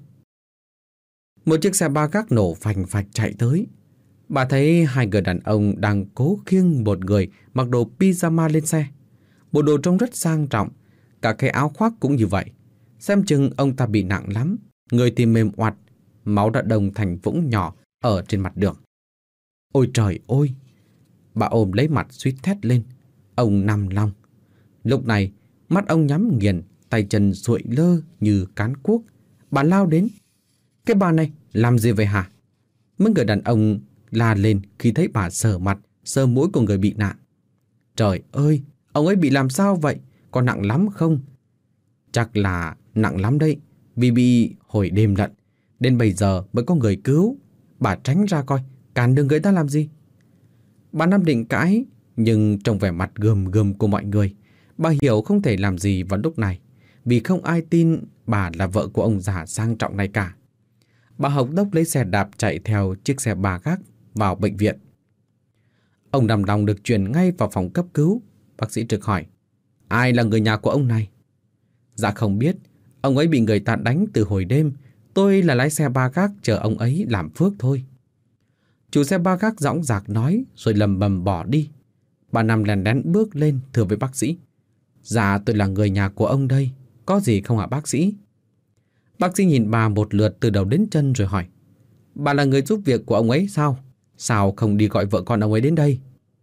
Một chiếc xe ba gác nổ phành phạch chạy tới. Bà thấy hai người đàn ông đang cố khiêng một người mặc đồ pyjama lên xe. Bộ đồ trông rất sang trọng, cả cái áo khoác cũng như vậy. Xem chừng ông ta bị nặng lắm, người thì mềm oặt, máu đã đông thành vũng nhỏ ở trên mặt đường. Ôi trời ơi! Bà ôm lấy mặt suýt thét lên. Ông nằm long. Lúc này, mắt ông nhắm nghiền, tay chân duỗi lơ như cán cuốc. Bà lao đến. Cái bà này làm gì vậy hả? Mấy người đàn ông la lên khi thấy bà sờ mặt, sờ mũi của người bị nạn. Trời ơi! Ông ấy bị làm sao vậy? Có nặng lắm không? Chắc là nặng lắm đấy, vì bị hồi đêm lận. Đến bây giờ mới có người cứu. Bà tránh ra coi, cản đường người ta làm gì? Bà Năm định cãi, nhưng trong vẻ mặt gườm gườm của mọi người, bà hiểu không thể làm gì vào lúc này, vì không ai tin bà là vợ của ông già sang trọng này cả. Bà hộc đốc lấy xe đạp chạy theo chiếc xe ba gác vào bệnh viện. Ông Năm Long được chuyển ngay vào phòng cấp cứu. Bác sĩ trực hỏi: Ai là người nhà của ông này? Dạ không biết, ông ấy bị người ta đánh từ hồi đêm. Tôi là lái xe ba gác chờ ông ấy làm phước thôi. Chủ xe ba gác dõng dạc nói rồi lầm bầm bỏ đi. Bà Năm lén lén bước lên thưa với bác sĩ: Dạ tôi là người nhà của ông đây, có gì không hả bác sĩ? Bác sĩ nhìn bà một lượt từ đầu đến chân rồi hỏi: Bà là người giúp việc của ông ấy sao? Sao không đi gọi vợ con ông ấy đến đây?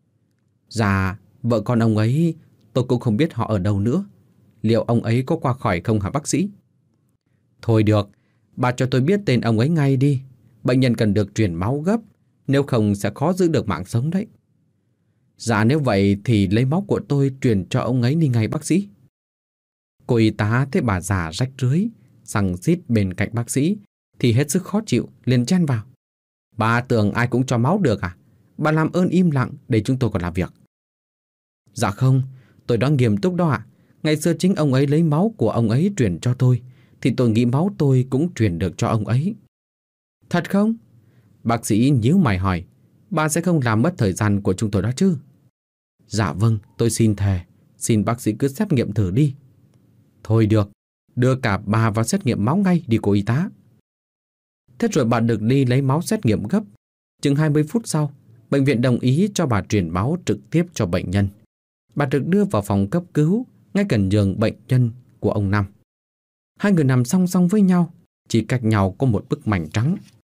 Dạ, vợ con ông ấy tôi cũng không biết họ ở đâu nữa. Liệu ông ấy có qua khỏi không hả bác sĩ? Thôi được, bà cho tôi biết tên ông ấy ngay đi. Bệnh nhân cần được truyền máu gấp. Nếu không sẽ khó giữ được mạng sống đấy. Dạ nếu vậy thì lấy máu của tôi truyền cho ông ấy đi ngay bác sĩ. Cô y tá thấy bà già rách rưới, xằng xít bên cạnh bác sĩ thì hết sức khó chịu, liền chen vào. Bà tưởng ai cũng cho máu được à? Bà làm ơn im lặng để chúng tôi còn làm việc. Dạ không, tôi đã nghiêm túc đó ạ. Ngày xưa chính ông ấy lấy máu của ông ấy truyền cho tôi, thì tôi nghĩ máu tôi cũng truyền được cho ông ấy. Thật không? Bác sĩ nhíu mày hỏi. Bà sẽ không làm mất thời gian của chúng tôi đó chứ? Dạ vâng, tôi xin thề. Xin bác sĩ cứ xét nghiệm thử đi. Thôi được, đưa cả bà vào xét nghiệm máu ngay đi cô y tá. Thế rồi bà được đi lấy máu xét nghiệm gấp. Chừng 20 phút sau, bệnh viện đồng ý cho bà truyền máu trực tiếp cho bệnh nhân. Bà được đưa vào phòng cấp cứu, ngay gần giường bệnh nhân của ông Năm. Hai người nằm song song với nhau, chỉ cách nhau có một bức mảnh trắng.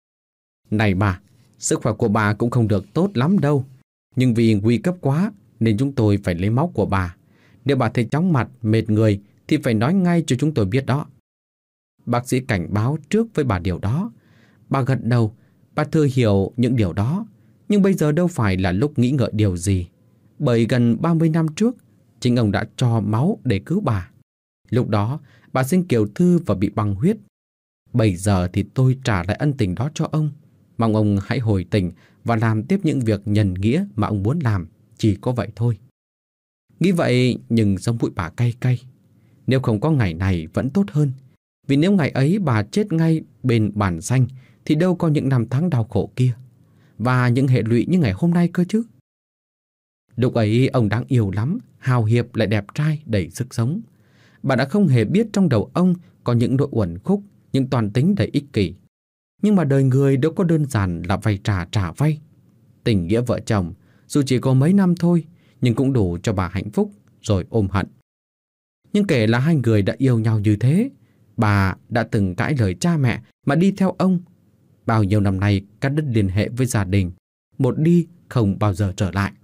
Này bà, sức khỏe của bà cũng không được tốt lắm đâu. Nhưng vì nguy cấp quá nên chúng tôi phải lấy máu của bà. Nếu bà thấy chóng mặt, mệt người thì phải nói ngay cho chúng tôi biết đó. Bác sĩ cảnh báo trước với bà điều đó. Bà gật đầu, bà thừa hiểu những điều đó. Nhưng bây giờ đâu phải là lúc nghĩ ngợi điều gì. Bởi gần 30 năm trước, chính ông đã cho máu để cứu bà. Lúc đó, bà sinh Kiều Thư và bị băng huyết. Bây giờ thì tôi trả lại ân tình đó cho ông. Mong ông hãy hồi tỉnh và làm tiếp những việc nhân nghĩa mà ông muốn làm. Chỉ có vậy thôi. Nghĩ vậy nhưng sống mũi bà cay cay. Nếu không có ngày này vẫn tốt hơn. Vì nếu ngày ấy bà chết ngay bên bàn xanh thì đâu có những năm tháng đau khổ kia. Và những hệ lụy như ngày hôm nay cơ chứ. Lúc ấy ông đáng yêu lắm, hào hiệp lại đẹp trai, đầy sức sống. Bà đã không hề biết trong đầu ông có những nỗi uẩn khúc, những toàn tính đầy ích kỷ. Nhưng mà đời người đâu có đơn giản là vay trả vay. Tình nghĩa vợ chồng, dù chỉ có mấy năm thôi, nhưng cũng đủ cho bà hạnh phúc rồi ôm hận. Nhưng kể là hai người đã yêu nhau như thế, bà đã từng cãi lời cha mẹ mà đi theo ông. Bao nhiêu năm nay cắt đứt liên hệ với gia đình, một đi không bao giờ trở lại.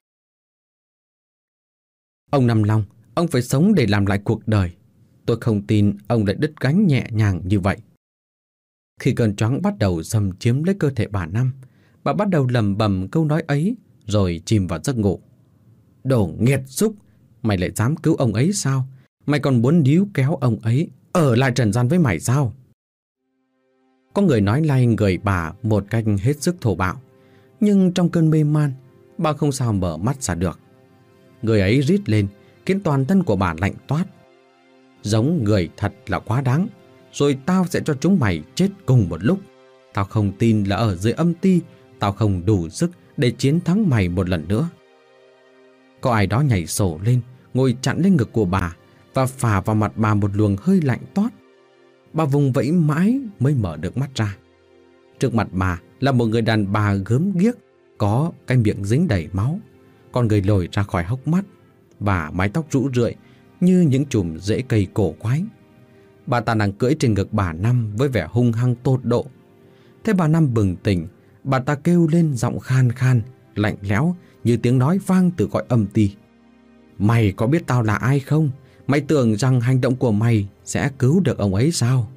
Ông Năm Long, ông phải sống để làm lại cuộc đời. Tôi không tin ông lại đứt gánh nhẹ nhàng như vậy. Khi cơn choáng bắt đầu xâm chiếm lấy cơ thể bà Năm, bà bắt đầu lẩm bẩm câu nói ấy rồi chìm vào giấc ngủ. Đồ nghiệt xúc, mày lại dám cứu ông ấy sao? Mày còn muốn níu kéo ông ấy ở lại trần gian với mày sao? Có người nói lay người bà một cách hết sức thô bạo. Nhưng trong cơn mê man, bà không sao mở mắt ra được. Người ấy rít lên khiến toàn thân của bà lạnh toát. Giống người thật là quá đáng. Rồi tao sẽ cho chúng mày chết cùng một lúc. Tao không tin là ở dưới âm ti tao không đủ sức để chiến thắng mày một lần nữa. Có ai đó nhảy sổ lên, ngồi chặn lên ngực của bà và phả vào mặt bà một luồng hơi lạnh toát. Bà vùng vẫy mãi mới mở được mắt ra. Trước mặt bà là một người đàn bà gớm ghiếc, có cái miệng dính đầy máu, con người lồi ra khỏi hốc mắt và mái tóc rũ rượi như những chùm rễ cây cổ quái. Bà ta đang cưỡi trên ngực bà Năm với vẻ hung hăng tột độ. Thế bà Năm bừng tỉnh, bà ta kêu lên giọng khan khan, lạnh lẽo như tiếng nói vang từ cõi âm ti. Mày có biết tao là ai không? Mày tưởng rằng hành động của mày sẽ cứu được ông ấy sao?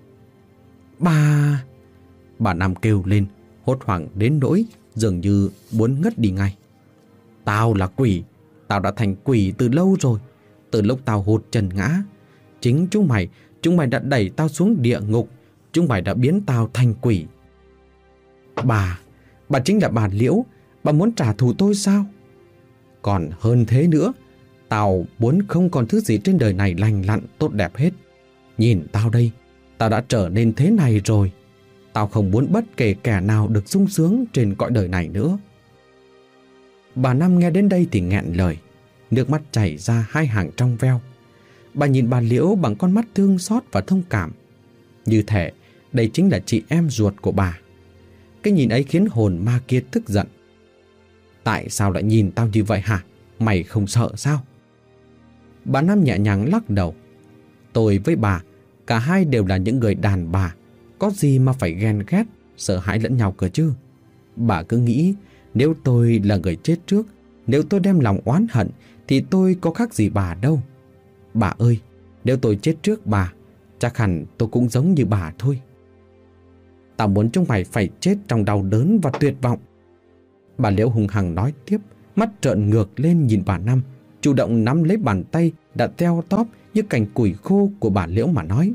Bà Năm kêu lên, hốt hoảng đến nỗi dường như muốn ngất đi ngay. Tao là quỷ, tao đã thành quỷ từ lâu rồi. Từ lúc tao hụt chân ngã, chính chúng mày đã đẩy tao xuống địa ngục. Chúng mày đã biến tao thành quỷ. Bà chính là bà Liễu. Bà muốn trả thù tôi sao? Còn hơn thế nữa, tao muốn không còn thứ gì trên đời này lành lặn tốt đẹp hết. Nhìn tao đây, tao đã trở nên thế này rồi. Tao không muốn bất kể kẻ nào được sung sướng trên cõi đời này nữa. Bà Năm nghe đến đây thì nghẹn lời, nước mắt chảy ra hai hàng trong veo. Bà nhìn bà Liễu bằng con mắt thương xót và thông cảm, như thể đây chính là chị em ruột của bà. Cái nhìn ấy khiến hồn ma kia tức giận. Tại sao lại nhìn tao như vậy hả? Mày không sợ sao? Bà Năm nhẹ nhàng lắc đầu. Tôi với bà, cả hai đều là những người đàn bà, có gì mà phải ghen ghét, sợ hãi lẫn nhau cơ chứ. Bà cứ nghĩ nếu tôi là người chết trước, nếu tôi đem lòng oán hận thì tôi có khác gì bà đâu. Bà ơi, nếu tôi chết trước bà, chắc hẳn tôi cũng giống như bà thôi. Tao muốn chúng mày phải chết trong đau đớn và tuyệt vọng. Bà Liễu hung hăng nói tiếp, mắt trợn ngược lên nhìn bà Năm, chủ động nắm lấy bàn tay đã teo tóp như cành củi khô của bà Liễu mà nói.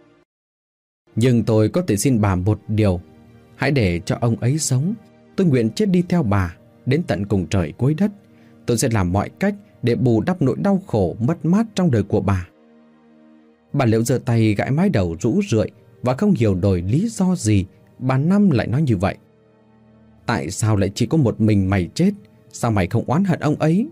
Nhưng tôi có thể xin bà một điều, hãy để cho ông ấy sống. Tôi nguyện chết đi theo bà đến tận cùng trời cuối đất. Tôi sẽ làm mọi cách để bù đắp nỗi đau khổ mất mát trong đời của bà. Bà Liễu giơ tay gãi mái đầu rũ rượi và không hiểu nổi lý do gì bà Năm lại nói như vậy. Tại sao lại chỉ có một mình mày chết? Sao mày không oán hận ông ấy?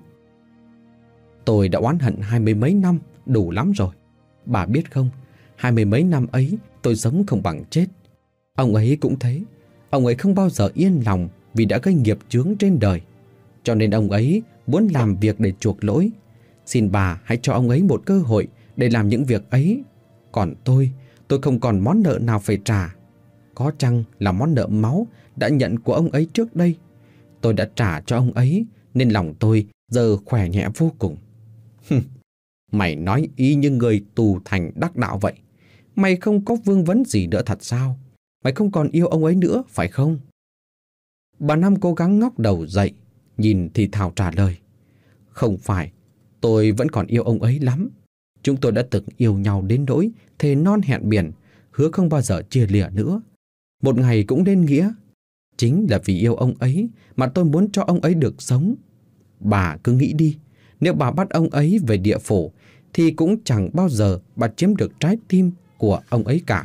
Tôi đã oán hận 20 mấy năm, đủ lắm rồi. Bà biết không, 20 mấy năm ấy tôi sống không bằng chết. Ông ấy cũng thế. Ông ấy không bao giờ yên lòng vì đã gây nghiệp chướng trên đời. Cho nên ông ấy muốn làm việc để chuộc lỗi. Xin bà hãy cho ông ấy một cơ hội để làm những việc ấy. Còn tôi không còn món nợ nào phải trả. Có chăng là món nợ máu đã nhận của ông ấy trước đây. Tôi đã trả cho ông ấy nên lòng tôi giờ khỏe nhẹ vô cùng. Mày nói y như người tù thành đắc đạo vậy. Mày không có vương vấn gì nữa thật sao? Mày không còn yêu ông ấy nữa phải không? Bà Năm cố gắng ngóc đầu dậy, nhìn thì thào trả lời. Không phải, tôi vẫn còn yêu ông ấy lắm. Chúng tôi đã từng yêu nhau đến nỗi thề non hẹn biển, hứa không bao giờ chia lìa nữa. Một ngày cũng nên nghĩa. Chính là vì yêu ông ấy mà tôi muốn cho ông ấy được sống. Bà cứ nghĩ đi, nếu bà bắt ông ấy về địa phủ thì cũng chẳng bao giờ bà chiếm được trái tim của ông ấy cả.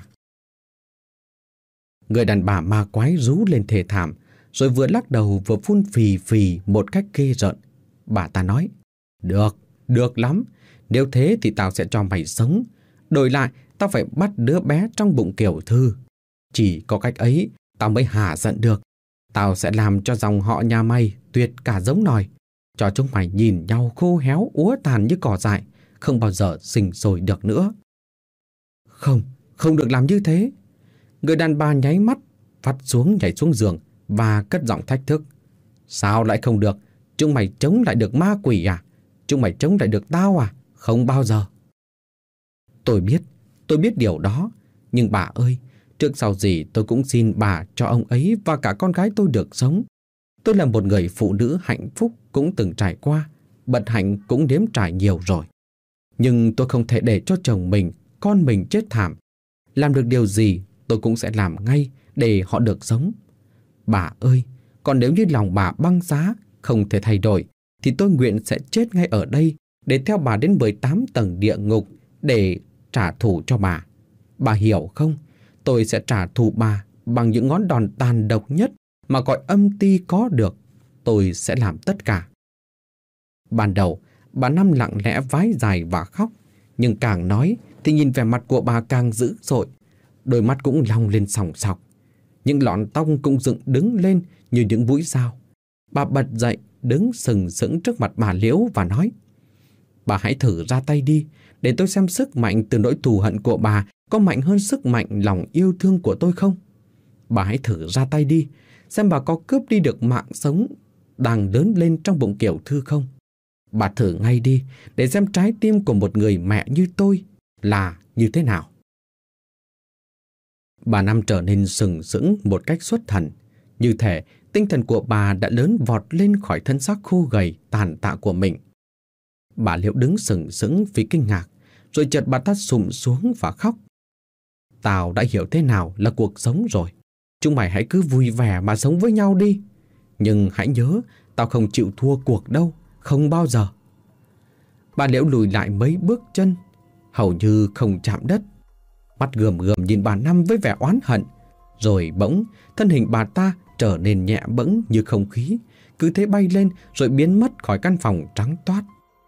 Người đàn bà ma quái rú lên thề thảm, rồi vừa lắc đầu vừa phun phì phì một cách ghê rợn. Bà ta nói, được lắm. Nếu thế thì tao sẽ cho mày sống. Đổi lại, tao phải bắt đứa bé trong bụng Kiều Thư. Chỉ có cách ấy, tao mới hả giận được. Tao sẽ làm cho dòng họ nhà mày tuyệt cả giống nòi. Cho chúng mày nhìn nhau khô héo úa tàn như cỏ dại, không bao giờ sinh sôi được nữa. Không được làm như thế. Người đàn bà nháy mắt, vắt xuống nhảy xuống giường và cất giọng thách thức. Sao lại không được? Chúng mày chống lại được ma quỷ à? Chúng mày chống lại được tao à? Không bao giờ. Tôi biết điều đó. Nhưng bà ơi, trước sau gì tôi cũng xin bà cho ông ấy và cả con gái tôi được sống. Tôi là một người phụ nữ hạnh phúc cũng từng trải qua, bất hạnh cũng nếm trải nhiều rồi. Nhưng tôi không thể để cho chồng mình, con mình chết thảm. Làm được điều gì tôi cũng sẽ làm ngay để họ được sống. Bà ơi, còn nếu như lòng bà băng giá, không thể thay đổi, thì tôi nguyện sẽ chết ngay ở đây để theo bà đến 18 tầng địa ngục để trả thù cho bà. Bà hiểu không? Tôi sẽ trả thù bà bằng những ngón đòn tàn độc nhất mà cõi âm ti có được. Tôi sẽ làm tất cả. Ban đầu, bà Năm lặng lẽ vái dài và khóc, nhưng càng nói thì nhìn vẻ mặt của bà càng dữ dội. Đôi mắt cũng long lên sòng sọc. Những lọn tóc cũng dựng đứng lên như những mũi dao. Bà bật dậy, đứng sừng sững trước mặt bà Liễu và nói: Bà hãy thử ra tay đi, để tôi xem sức mạnh từ nỗi thù hận của bà có mạnh hơn sức mạnh lòng yêu thương của tôi không. Bà hãy thử ra tay đi, xem bà có cướp đi được mạng sống đang lớn lên trong bụng Kiều Thư không. Bà thử ngay đi, để xem trái tim của một người mẹ như tôi là như thế nào. Bà Năm trở nên sừng sững một cách xuất thần. Như thể tinh thần của bà đã lớn vọt lên khỏi thân xác khô gầy tàn tạ của mình. Bà Liễu đứng sừng sững vì kinh ngạc, rồi chợt bà ta sụm xuống và khóc. Tao đã hiểu thế nào là cuộc sống rồi. Chúng mày hãy cứ vui vẻ mà sống với nhau đi. Nhưng hãy nhớ, tao không chịu thua cuộc đâu, không bao giờ. Bà Liễu lùi lại mấy bước chân, hầu như không chạm đất. Mắt gườm gườm nhìn bà Năm với vẻ oán hận. Rồi bỗng, thân hình bà ta trở nên nhẹ bẫng như không khí, cứ thế bay lên rồi biến mất khỏi căn phòng trắng toát.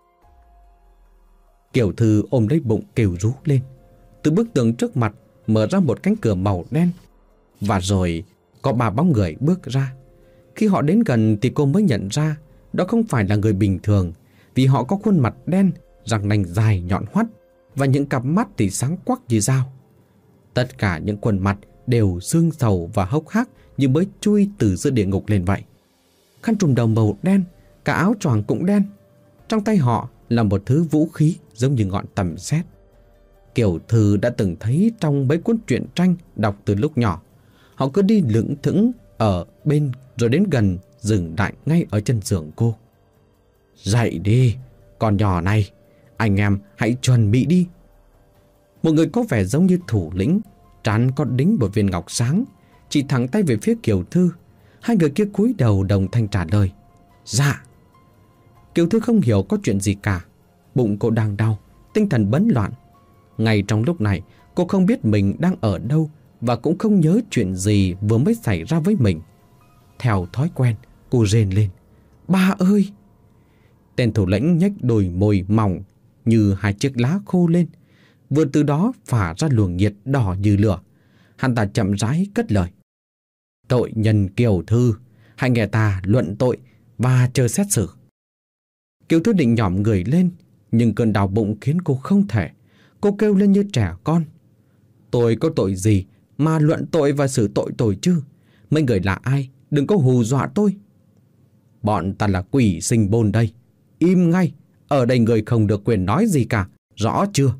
Kiều Thư ôm lấy bụng kêu rú lên. Từ bức tường trước mặt mở ra một cánh cửa màu đen, và rồi có 3 bóng người bước ra. Khi họ đến gần thì cô mới nhận ra đó không phải là người bình thường, vì họ có khuôn mặt đen, răng nanh dài nhọn hoắt và những cặp mắt thì sáng quắc như dao. Tất cả những khuôn mặt đều sưng sầu và hốc hác như mới chui từ giữa địa ngục lên vậy. Khăn trùm đầu màu đen, cả áo choàng cũng đen. Trong tay họ là một thứ vũ khí giống như ngọn tầm sét. Kiều Thư đã từng thấy trong mấy cuốn truyện tranh đọc từ lúc nhỏ. Họ cứ đi lững thững ở bên, rồi đến gần dừng lại ngay ở chân giường cô. Dậy đi, con nhỏ này, anh em hãy chuẩn bị đi. Một người có vẻ giống như thủ lĩnh, trán có đính một viên ngọc sáng, chỉ thẳng tay về phía Kiều Thư. Hai người kia cúi đầu đồng thanh trả lời: Dạ. Kiều Thư không hiểu có chuyện gì cả. Bụng cô đang đau, tinh thần bấn loạn. Ngay trong lúc này, cô không biết mình đang ở đâu và cũng không nhớ chuyện gì vừa mới xảy ra với mình. Theo thói quen, cô rên lên: Ba ơi! Tên thủ lĩnh nhếch đôi môi mỏng như hai chiếc lá khô lên, vừa từ đó phả ra luồng nhiệt đỏ như lửa. Hắn ta chậm rãi cất lời: Tội nhân Kiều Thư, hãy nghe ta luận tội và chờ xét xử. Kiều Thư định nhỏm người lên, nhưng cơn đau bụng khiến cô không thể. Cô kêu lên như trẻ con: Tôi có tội gì mà luận tội và xử tội tôi chứ? Mấy người là ai? Đừng có hù dọa tôi. Bọn ta là quỷ sinh bôn đây. Im ngay, ở đây người không được quyền nói gì cả, rõ chưa?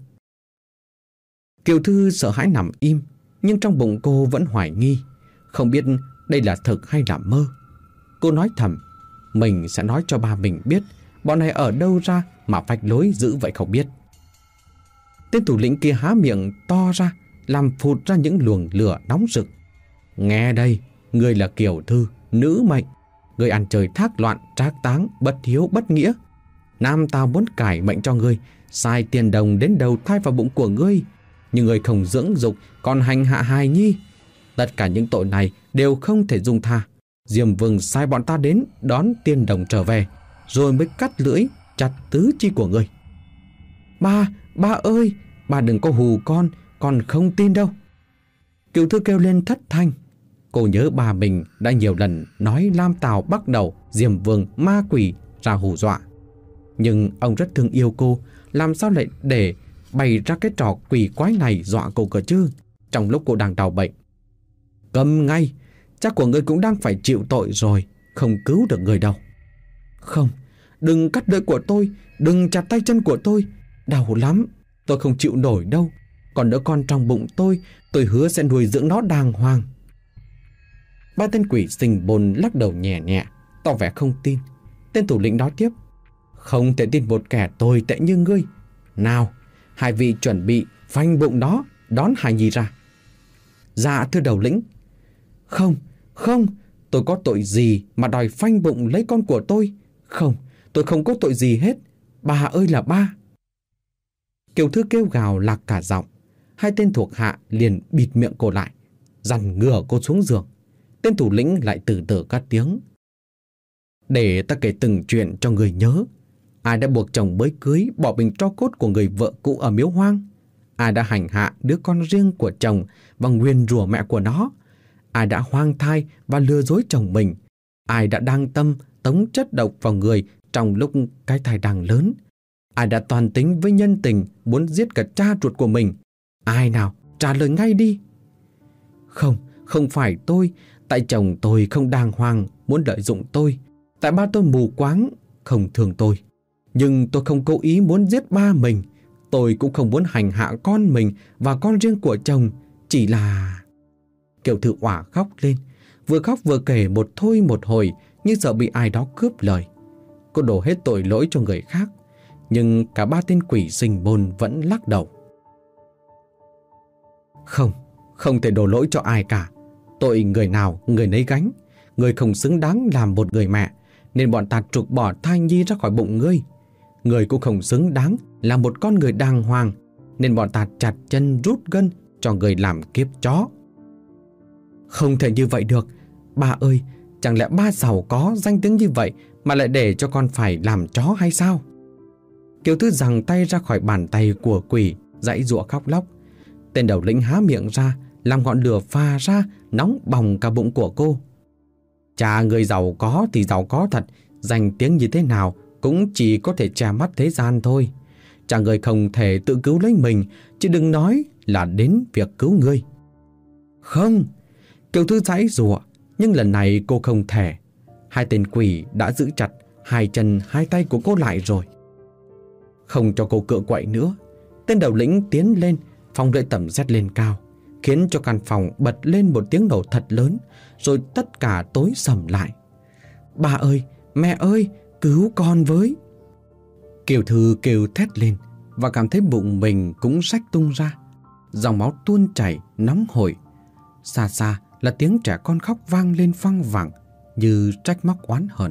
Kiều Thư sợ hãi nằm im, nhưng trong bụng cô vẫn hoài nghi, không biết đây là thực hay là mơ. Cô nói thầm: Mình sẽ nói cho ba mình biết bọn này ở đâu ra mà phách lối dữ vậy không biết. Tên thủ lĩnh kia há miệng to ra, làm phụt ra những luồng lửa nóng rực. Nghe đây, ngươi là Kiều Thư, nữ mệnh. Ngươi ăn chơi thác loạn, trác táng, bất hiếu bất nghĩa. Nam tao muốn cải mệnh cho ngươi, sai tiền đồng đến đầu thai vào bụng của ngươi, nhưng ngươi không dưỡng dục, còn hành hạ hài nhi. Tất cả những tội này đều không thể dung tha. Diêm Vương sai bọn ta đến đón tiên đồng trở về, rồi mới cắt lưỡi chặt tứ chi của ngươi. Ba ơi, ba đừng có hù con không tin đâu. Kiều Thư kêu lên thất thanh. Cô nhớ bà mình đã nhiều lần nói Lam Tào bắt đầu Diêm Vương ma quỷ ra hù dọa. Nhưng ông rất thương yêu cô, làm sao lại để bày ra cái trò quỷ quái này dọa cô cơ chứ, trong lúc cô đang đau bệnh. Câm ngay, chắc của ngươi cũng đang phải chịu tội rồi, không cứu được người đâu. Không, đừng cắt đuôi của tôi, đừng chặt tay chân của tôi, đau lắm, tôi không chịu nổi đâu. Còn đứa con trong bụng tôi hứa sẽ nuôi dưỡng nó đàng hoàng. Ba tên quỷ sinh bồn lắc đầu nhẹ nhẹ, tỏ vẻ không tin. Tên thủ lĩnh nói tiếp: Không thể tin một kẻ tồi tệ như ngươi. Nào, hai vị chuẩn bị phanh bụng nó, đón hài nhi ra. Dạ thưa đầu lĩnh. Không, tôi có tội gì mà đòi phanh bụng lấy con của tôi? Không, tôi không có tội gì hết. Bà ơi là ba. Kiều Thư kêu gào lạc cả giọng. Hai tên thuộc hạ liền bịt miệng cô lại, dằn ngửa cô xuống giường. Tên thủ lĩnh lại từ từ cất tiếng: Để ta kể từng chuyện cho người nhớ. Ai đã buộc chồng mới cưới bỏ bình tro cốt của người vợ cũ ở miếu hoang? Ai đã hành hạ đứa con riêng của chồng và nguyền rủa mẹ của nó? Ai đã hoang thai và lừa dối chồng mình? Ai đã đăng tâm tống chất độc vào người trong lúc cái thai đang lớn? Ai đã toàn tính với nhân tình muốn giết cả cha ruột của mình? Ai nào, trả lời ngay đi. Không phải tôi. Tại chồng tôi không đàng hoàng, muốn lợi dụng tôi. Tại ba tôi mù quáng, không thương tôi. Nhưng tôi không cố ý muốn giết ba mình. Tôi cũng không muốn hành hạ con mình và con riêng của chồng. Chỉ là... Kiều Thư òa khóc lên, vừa khóc vừa kể một thôi một hồi, như sợ bị ai đó cướp lời. Cô đổ hết tội lỗi cho người khác, nhưng cả ba tên quỷ sinh bôn vẫn lắc đầu. Không thể đổ lỗi cho ai cả. Tội người nào người nấy gánh. Người không xứng đáng làm một người mẹ, nên bọn ta trục bỏ thai nhi ra khỏi bụng ngươi. Người cũng không xứng đáng là một con người đàng hoàng, nên bọn ta chặt chân rút gân cho người làm kiếp chó. Không thể như vậy được. Ba ơi, chẳng lẽ ba giàu có danh tiếng như vậy mà lại để cho con phải làm chó hay sao? Kiều Thư giằng tay ra khỏi bàn tay của quỷ, giãy giụa khóc lóc. Tên đầu lĩnh há miệng ra, làm ngọn lửa phà ra, nóng bỏng cả bụng của cô. Cha người giàu có thì giàu có thật, danh tiếng như thế nào cũng chỉ có thể che mắt thế gian thôi. Cha người không thể tự cứu lấy mình, chứ đừng nói là đến việc cứu ngươi. Không, Kiều Thư giãy giụa, nhưng lần này cô không thể. Hai tên quỷ đã giữ chặt hai chân hai tay của cô lại rồi. Không cho cô cựa quậy nữa, tên đầu lĩnh tiến lên, phóng lưỡi tầm xét lên cao, khiến cho căn phòng bật lên một tiếng nổ thật lớn, rồi tất cả tối sầm lại. Bà ơi, mẹ ơi, cứu con với. Kiều Thư kêu thét lên và cảm thấy bụng mình cũng rách tung ra. Dòng máu tuôn chảy nóng hổi. Xa xa là tiếng trẻ con khóc vang lên văng vẳng như trách móc oán hờn.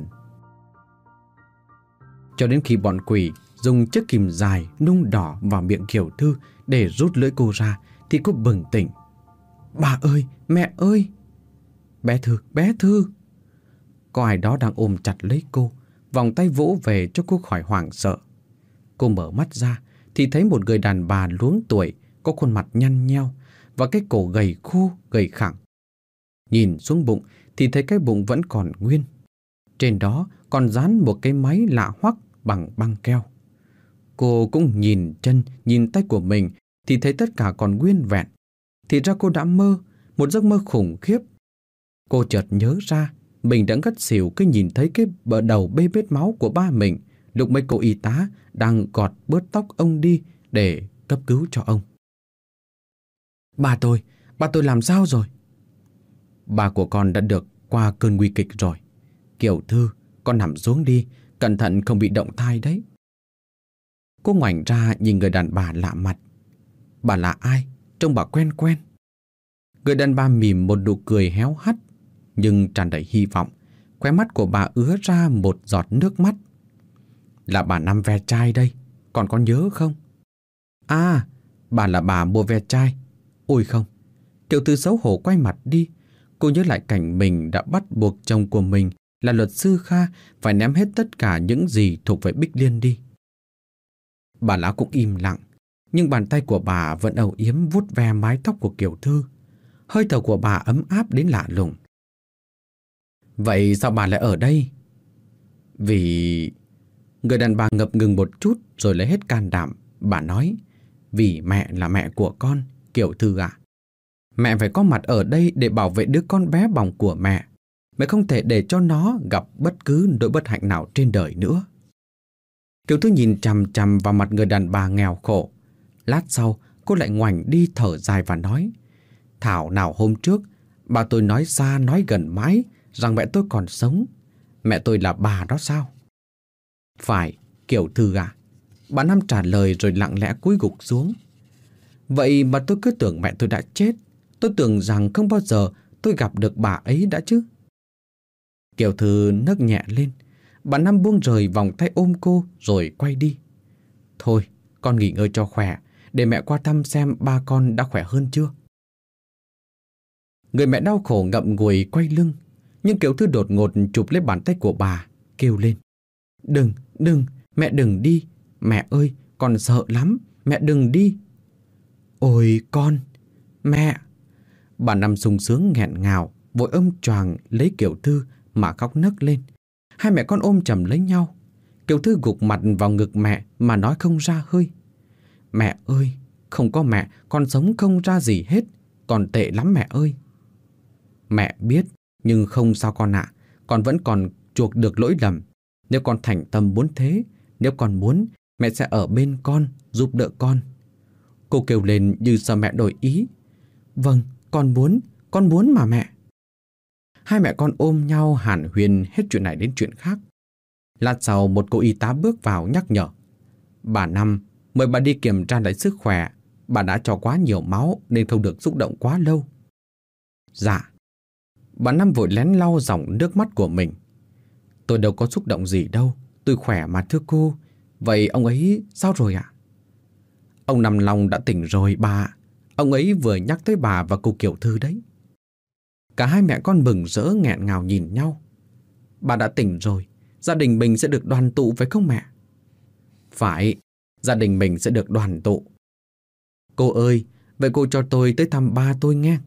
Cho đến khi bọn quỷ dùng chiếc kìm dài nung đỏ vào miệng Kiều Thư để rút lưỡi cô ra thì cô bừng tỉnh. Bà ơi, mẹ ơi! Bé Thư, bé Thư! Có ai đó đang ôm chặt lấy cô, vòng tay vỗ về cho cô khỏi hoảng sợ. Cô mở mắt ra thì thấy một người đàn bà luống tuổi, có khuôn mặt nhăn nheo và cái cổ gầy khô, gầy khẳng. Nhìn xuống bụng thì thấy cái bụng vẫn còn nguyên. Trên đó còn dán một cái máy lạ hoắc bằng băng keo. Cô cũng nhìn chân, nhìn tay của mình thì thấy tất cả còn nguyên vẹn. Thì ra cô đã mơ, một giấc mơ khủng khiếp. Cô chợt nhớ ra mình đã ngất xỉu khi nhìn thấy cái bờ đầu bê bết máu của ba mình lúc mấy cô y tá đang gọt bớt tóc ông đi để cấp cứu cho ông. Ba tôi làm sao rồi? Ba của con đã được qua cơn nguy kịch rồi. Kiều Thư, con nằm xuống đi, cẩn thận không bị động thai đấy. Cô ngoảnh ra nhìn người đàn bà lạ mặt. Bà là ai? Trông bà quen quen. Người đàn bà mỉm một nụ cười héo hắt nhưng tràn đầy hy vọng. Khóe mắt của bà ứa ra một giọt nước mắt. Là bà Năm ve chai đây, còn có nhớ không? À, bà là bà mua ve chai. Ôi không! Kiều Thư xấu hổ quay mặt đi. Cô nhớ lại cảnh mình đã bắt buộc chồng của mình là luật sư Kha phải ném hết tất cả những gì thuộc về Bích Liên đi. Bà lão cũng im lặng, nhưng bàn tay của bà vẫn âu yếm vuốt ve mái tóc của Kiều Thư. Hơi thở của bà ấm áp đến lạ lùng. Vậy sao bà lại ở đây? Vì... Người đàn bà ngập ngừng một chút rồi lấy hết can đảm. Bà nói, vì mẹ là mẹ của con, Kiều Thư ạ. Mẹ phải có mặt ở đây để bảo vệ đứa con bé bỏng của mẹ. Mẹ không thể để cho nó gặp bất cứ nỗi bất hạnh nào trên đời nữa. Kiều Thư nhìn chằm chằm vào mặt người đàn bà nghèo khổ. Lát sau cô lại ngoảnh đi thở dài và nói, thảo nào hôm trước bà tôi nói xa nói gần mãi rằng mẹ tôi còn sống. Mẹ tôi là bà đó sao? Phải, Kiều Thư à. Bà Năm trả lời rồi lặng lẽ cúi gục xuống. Vậy mà tôi cứ tưởng mẹ tôi đã chết. Tôi tưởng rằng không bao giờ tôi gặp được bà ấy đã chứ. Kiều Thư nấc nhẹ lên. Bà Năm buông rời vòng tay ôm cô rồi quay đi. Thôi, con nghỉ ngơi cho khỏe, để mẹ qua thăm xem ba con đã khỏe hơn chưa. Người mẹ đau khổ ngậm ngùi quay lưng, nhưng Kiều Thư đột ngột chụp lấy bàn tay của bà, kêu lên. Đừng, mẹ đừng đi. Mẹ ơi, con sợ lắm, mẹ đừng đi. Ôi con, mẹ. Bà Năm sung sướng nghẹn ngào, vội ôm choàng lấy Kiều Thư mà khóc nấc lên. Hai mẹ con ôm chầm lấy nhau. Kiều Thư gục mặt vào ngực mẹ mà nói không ra hơi. Mẹ ơi, không có mẹ, con sống không ra gì hết. Con tệ lắm mẹ ơi. Mẹ biết, nhưng không sao con ạ. Con vẫn còn chuộc được lỗi lầm. Nếu con thành tâm muốn thế, nếu con muốn, mẹ sẽ ở bên con, giúp đỡ con. Cô kêu lên như sợ mẹ đổi ý. Vâng, con muốn mà mẹ. Hai mẹ con ôm nhau hàn huyên hết chuyện này đến chuyện khác. Lát sau một cô y tá bước vào nhắc nhở. Bà Năm, mời bà đi kiểm tra lại sức khỏe. Bà đã cho quá nhiều máu nên không được xúc động quá lâu. Dạ. Bà Năm vội lén lau dòng nước mắt của mình. Tôi đâu có xúc động gì đâu, tôi khỏe mà thưa cô. Vậy ông ấy sao rồi ạ? Ông Năm Long đã tỉnh rồi bà. Ông ấy vừa nhắc tới bà và cô Kiều Thư đấy. Cả hai mẹ con mừng rỡ nghẹn ngào nhìn nhau. Bà đã tỉnh rồi, gia đình mình sẽ được đoàn tụ phải không mẹ? Phải, gia đình mình sẽ được đoàn tụ. Cô ơi, vậy cô cho tôi tới thăm ba tôi nghe.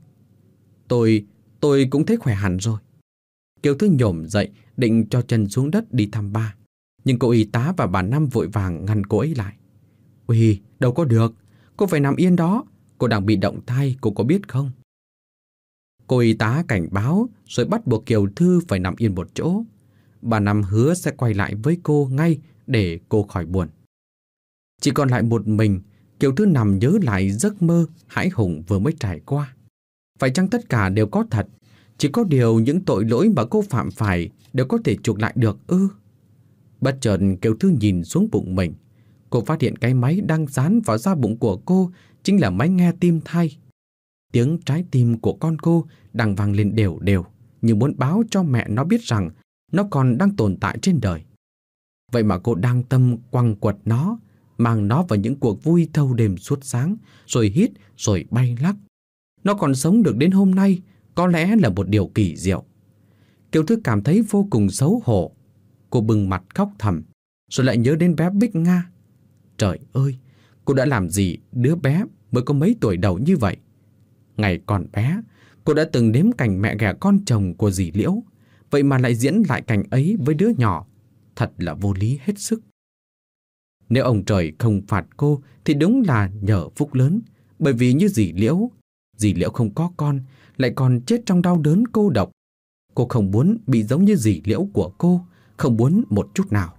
Tôi cũng thấy khỏe hẳn rồi. Kiều Thư nhổm dậy định cho chân xuống đất đi thăm ba. Nhưng cô y tá và bà Năm vội vàng ngăn cô ấy lại. Ui, đâu có được, cô phải nằm yên đó. Cô đang bị động thai, cô có biết không? Cô y tá cảnh báo rồi bắt buộc Kiều Thư phải nằm yên một chỗ. Bà Năm hứa sẽ quay lại với cô ngay để cô khỏi buồn. Chỉ còn lại một mình, Kiều Thư nằm nhớ lại giấc mơ hãi hùng vừa mới trải qua. Phải chăng tất cả đều có thật? Chỉ có điều những tội lỗi mà cô phạm phải đều có thể chuộc lại được ư? Bất chợt Kiều Thư nhìn xuống bụng mình. Cô phát hiện cái máy đang dán vào da bụng của cô chính là máy nghe tim thai. Tiếng trái tim của con cô đang vang lên đều đều, như muốn báo cho mẹ nó biết rằng nó còn đang tồn tại trên đời. Vậy mà cô đang tâm quăng quật nó, mang nó vào những cuộc vui thâu đêm suốt sáng, rồi hít rồi bay lắc. Nó còn sống được đến hôm nay, có lẽ là một điều kỳ diệu. Kiều Thư cảm thấy vô cùng xấu hổ. Cô bừng mặt khóc thầm, rồi lại nhớ đến bé Bích Nga. Trời ơi, cô đã làm gì đứa bé mới có mấy tuổi đầu như vậy? Ngày còn bé, cô đã từng nếm cảnh mẹ ghẻ con chồng của dì Liễu, vậy mà lại diễn lại cảnh ấy với đứa nhỏ. Thật là vô lý hết sức. Nếu ông trời không phạt cô thì đúng là nhờ phúc lớn, bởi vì như dì Liễu không có con, lại còn chết trong đau đớn cô độc. Cô không muốn bị giống như dì Liễu của cô, không muốn một chút nào.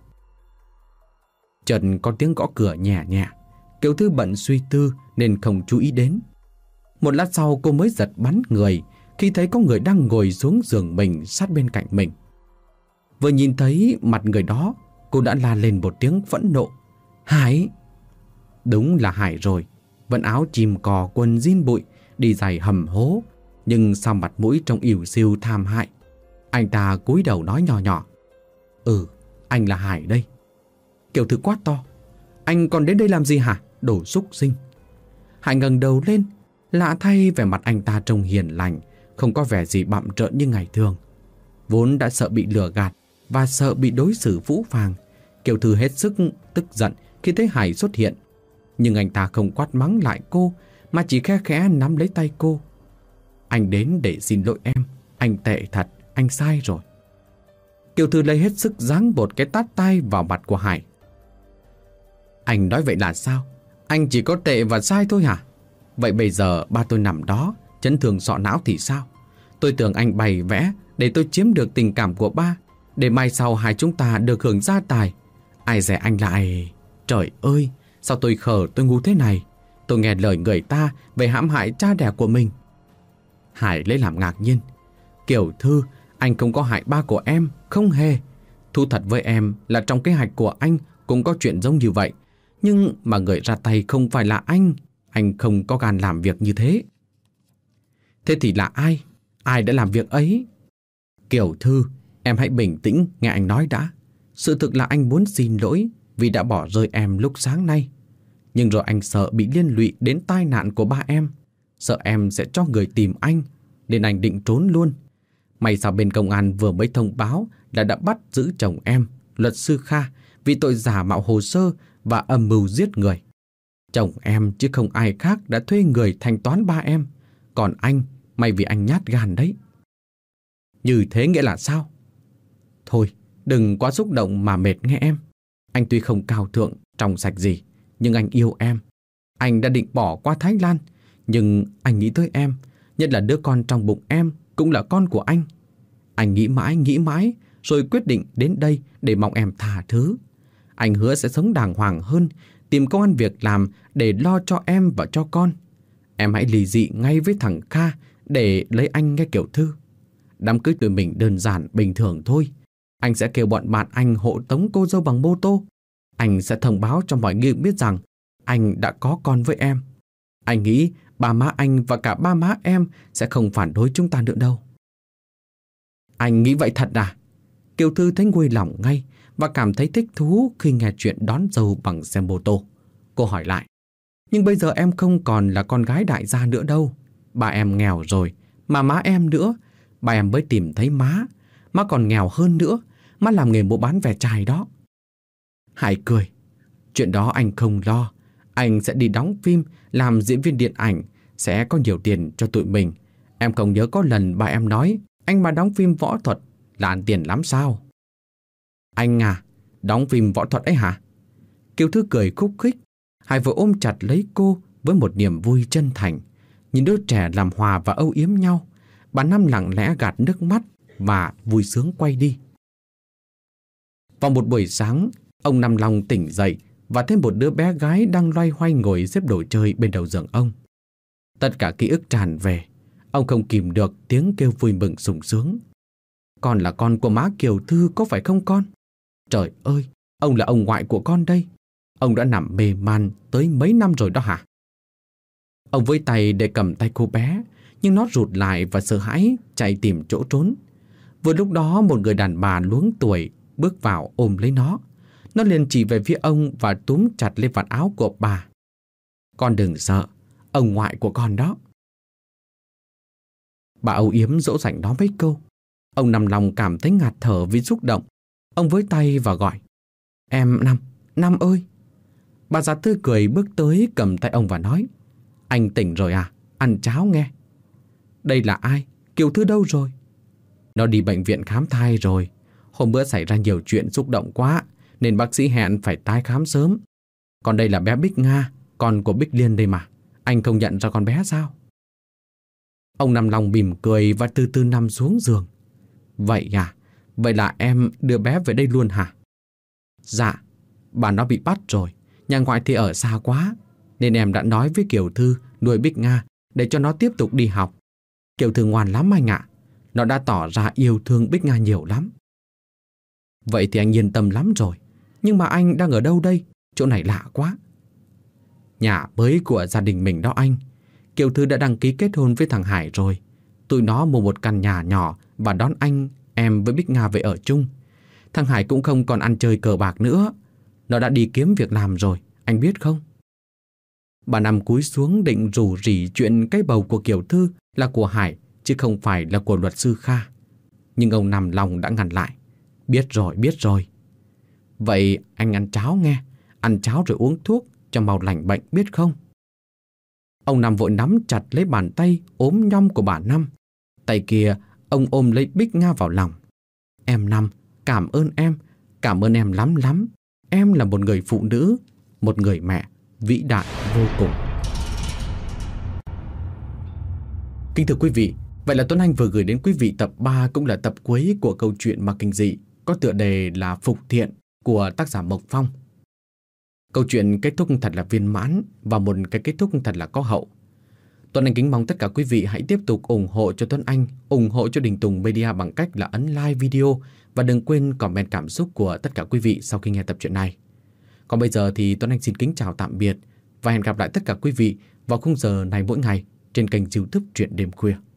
Chợt có tiếng gõ cửa nhẹ nhẹ. Kiều Thư bận suy tư nên không chú ý đến. Một lát sau cô mới giật bắn người khi thấy có người đang ngồi xuống giường mình sát bên cạnh mình. Vừa nhìn thấy mặt người đó, cô đã la lên một tiếng phẫn nộ. Hải! Đúng là Hải rồi. Vẫn áo chìm cò, quần jean bụi, đi giày hầm hố, nhưng sao mặt mũi trông ỉu xìu tham hại. Anh ta cúi đầu nói nhỏ nhỏ. Anh là Hải đây. Kiều Thư quát to. Anh còn đến đây làm gì hả? Đồ súc sinh. Hải ngẩng đầu lên. Lạ thay, vẻ mặt anh ta trông hiền lành, không có vẻ gì bặm trợn như ngày thường. Vốn đã sợ bị lừa gạt và sợ bị đối xử phũ phàng, Kiều Thư hết sức tức giận khi thấy Hải xuất hiện. Nhưng anh ta không quát mắng lại cô, mà chỉ khe khẽ nắm lấy tay cô. Anh đến để xin lỗi em. Anh tệ thật, anh sai rồi. Kiều Thư lấy hết sức giáng một cái tát tay vào mặt của Hải. Anh nói vậy là sao? Anh chỉ có tệ và sai thôi hả? Vậy bây giờ ba tôi nằm đó, chấn thương sọ não thì sao? Tôi tưởng anh bày vẽ để tôi chiếm được tình cảm của ba, để mai sau hai chúng ta được hưởng gia tài. Ai dè anh lại... Trời ơi, sao tôi khờ tôi ngu thế này? Tôi nghe lời người ta về hãm hại cha đẻ của mình. Hải lấy làm ngạc nhiên. Kiều Thư, anh không có hại ba của em, không hề. Thú thật với em là trong kế hoạch của anh cũng có chuyện giống như vậy. Nhưng mà người ra tay không phải là anh không có gan làm việc như thế. Thế thì là ai? Ai đã làm việc ấy? Kiều Thư, em hãy bình tĩnh nghe anh nói đã. Sự thực là anh muốn xin lỗi vì đã bỏ rơi em lúc sáng nay. Nhưng rồi anh sợ bị liên lụy đến tai nạn của ba em, sợ em sẽ cho người tìm anh, nên anh định trốn luôn. May sao bên công an vừa mới thông báo là đã bắt giữ chồng em, luật sư Kha, vì tội giả mạo hồ sơ và âm mưu giết người. Chồng em chứ không ai khác đã thuê người thanh toán ba em. Còn anh, may vì anh nhát gan đấy. Như thế nghĩa là sao? Thôi, đừng quá xúc động mà mệt nghe em. Anh tuy không cao thượng, trong sạch gì, nhưng anh yêu em. Anh đã định bỏ qua Thái Lan, nhưng anh nghĩ tới em, nhất là đứa con trong bụng em cũng là con của anh. Anh nghĩ mãi, rồi quyết định đến đây để mong em tha thứ. Anh hứa sẽ sống đàng hoàng hơn, tìm công ăn việc làm để lo cho em và cho con. Em hãy ly dị ngay với thằng Kha để lấy anh nghe Kiều Thư. Đám cưới tụi mình đơn giản bình thường thôi. Anh sẽ kêu bọn bạn anh hộ tống cô dâu bằng mô tô. Anh sẽ thông báo cho mọi người biết rằng anh đã có con với em. Anh nghĩ ba má anh và cả ba má em sẽ không phản đối chúng ta nữa đâu. Anh nghĩ vậy thật à? Kiều Thư thấy nguôi lòng ngay và cảm thấy thích thú khi nghe chuyện đón dâu bằng xe mô tô. Cô hỏi lại. Nhưng bây giờ em không còn là con gái đại gia nữa đâu. Ba em nghèo rồi, mà má em nữa. Ba em mới tìm thấy má còn nghèo hơn nữa. Má làm nghề mua bán ve chai đó. Hải cười. Chuyện đó anh không lo. Anh sẽ đi đóng phim, làm diễn viên điện ảnh, sẽ có nhiều tiền cho tụi mình. Em không nhớ có lần ba em nói anh mà đóng phim võ thuật là ăn tiền lắm sao? Anh à, đóng phim võ thuật ấy hả? Kiều Thư cười khúc khích. Hải vừa ôm chặt lấy cô với một niềm vui chân thành. Nhìn đứa trẻ làm hòa và âu yếm nhau, bà Năm lặng lẽ gạt nước mắt và vui sướng quay đi. Vào một buổi sáng, ông Năm Long tỉnh dậy và thấy một đứa bé gái đang loay hoay ngồi xếp đồ chơi bên đầu giường ông. Tất cả ký ức tràn về. Ông không kìm được tiếng kêu vui mừng sung sướng. Con là con của má Kiều Thư có phải không con? Trời ơi, ông là ông ngoại của con đây. Ông đã nằm mê man tới mấy năm rồi đó hả? Ông với tay để cầm tay cô bé, nhưng nó rụt lại và sợ hãi chạy tìm chỗ trốn. Vừa lúc đó một người đàn bà luống tuổi bước vào ôm lấy nó. Nó liền chỉ về phía ông và túm chặt lấy vạt áo của bà. Con đừng sợ, ông ngoại của con đó. Bà âu yếm dỗ dành nó mấy câu. Ông nằm lòng cảm thấy ngạt thở vì xúc động. Ông với tay và gọi: Em Năm, Năm ơi. Bà già tươi cười bước tới cầm tay ông và nói: Anh tỉnh rồi à, ăn cháo nghe. Đây là ai? Kiều Thư đâu rồi? Nó đi bệnh viện khám thai rồi. Hôm bữa xảy ra nhiều chuyện xúc động quá nên bác sĩ hẹn phải tái khám sớm. Còn đây là bé Bích Nga, con của Bích Liên đây mà. Anh không nhận ra con bé sao? Ông nằm lòng mỉm cười và từ từ nằm xuống giường. Vậy à? Vậy là em đưa bé về đây luôn hả? Dạ, bà nó bị bắt rồi. Nhà ngoại thì ở xa quá, nên em đã nói với Kiều Thư nuôi Bích Nga để cho nó tiếp tục đi học. Kiều Thư ngoan lắm anh ạ. Nó đã tỏ ra yêu thương Bích Nga nhiều lắm. Vậy thì anh yên tâm lắm rồi. Nhưng mà anh đang ở đâu đây? Chỗ này lạ quá. Nhà mới của gia đình mình đó anh. Kiều Thư đã đăng ký kết hôn với thằng Hải rồi. Tụi nó mua một căn nhà nhỏ và đón anh, em với Bích Nga về ở chung. Thằng Hải cũng không còn ăn chơi cờ bạc nữa. Nó đã đi kiếm việc làm rồi, anh biết không? Bà Năm cúi xuống định rủ rỉ chuyện cái bầu của Kiều Thư là của Hải chứ không phải là của luật sư Kha. Nhưng ông Năm lòng đã ngăn lại. Biết rồi, biết rồi. Vậy anh ăn cháo nghe. Ăn cháo rồi uống thuốc cho mau lành bệnh biết không? Ông Năm vội nắm chặt lấy bàn tay ốm nhom của bà Năm. Tay kia ông ôm lấy Bích Nga vào lòng. Em Năm, cảm ơn em lắm lắm. Em là một người phụ nữ, một người mẹ vĩ đại vô cùng. Kính thưa quý vị, vậy là Tuấn Anh vừa gửi đến quý vị tập 3 cũng là tập cuối của câu chuyện ma kinh dị có tựa đề là Phục Thiện của tác giả Mộc Phong. Câu chuyện kết thúc thật là viên mãn và một cái kết thúc thật là có hậu. Tuấn Anh kính mong tất cả quý vị hãy tiếp tục ủng hộ cho Tuấn Anh, ủng hộ cho Đình Tùng Media bằng cách là ấn like video và đừng quên comment cảm xúc của tất cả quý vị sau khi nghe tập truyện này. Còn bây giờ thì Tuấn Anh xin kính chào tạm biệt và hẹn gặp lại tất cả quý vị vào khung giờ này mỗi ngày trên kênh YouTube Truyện Đêm Khuya.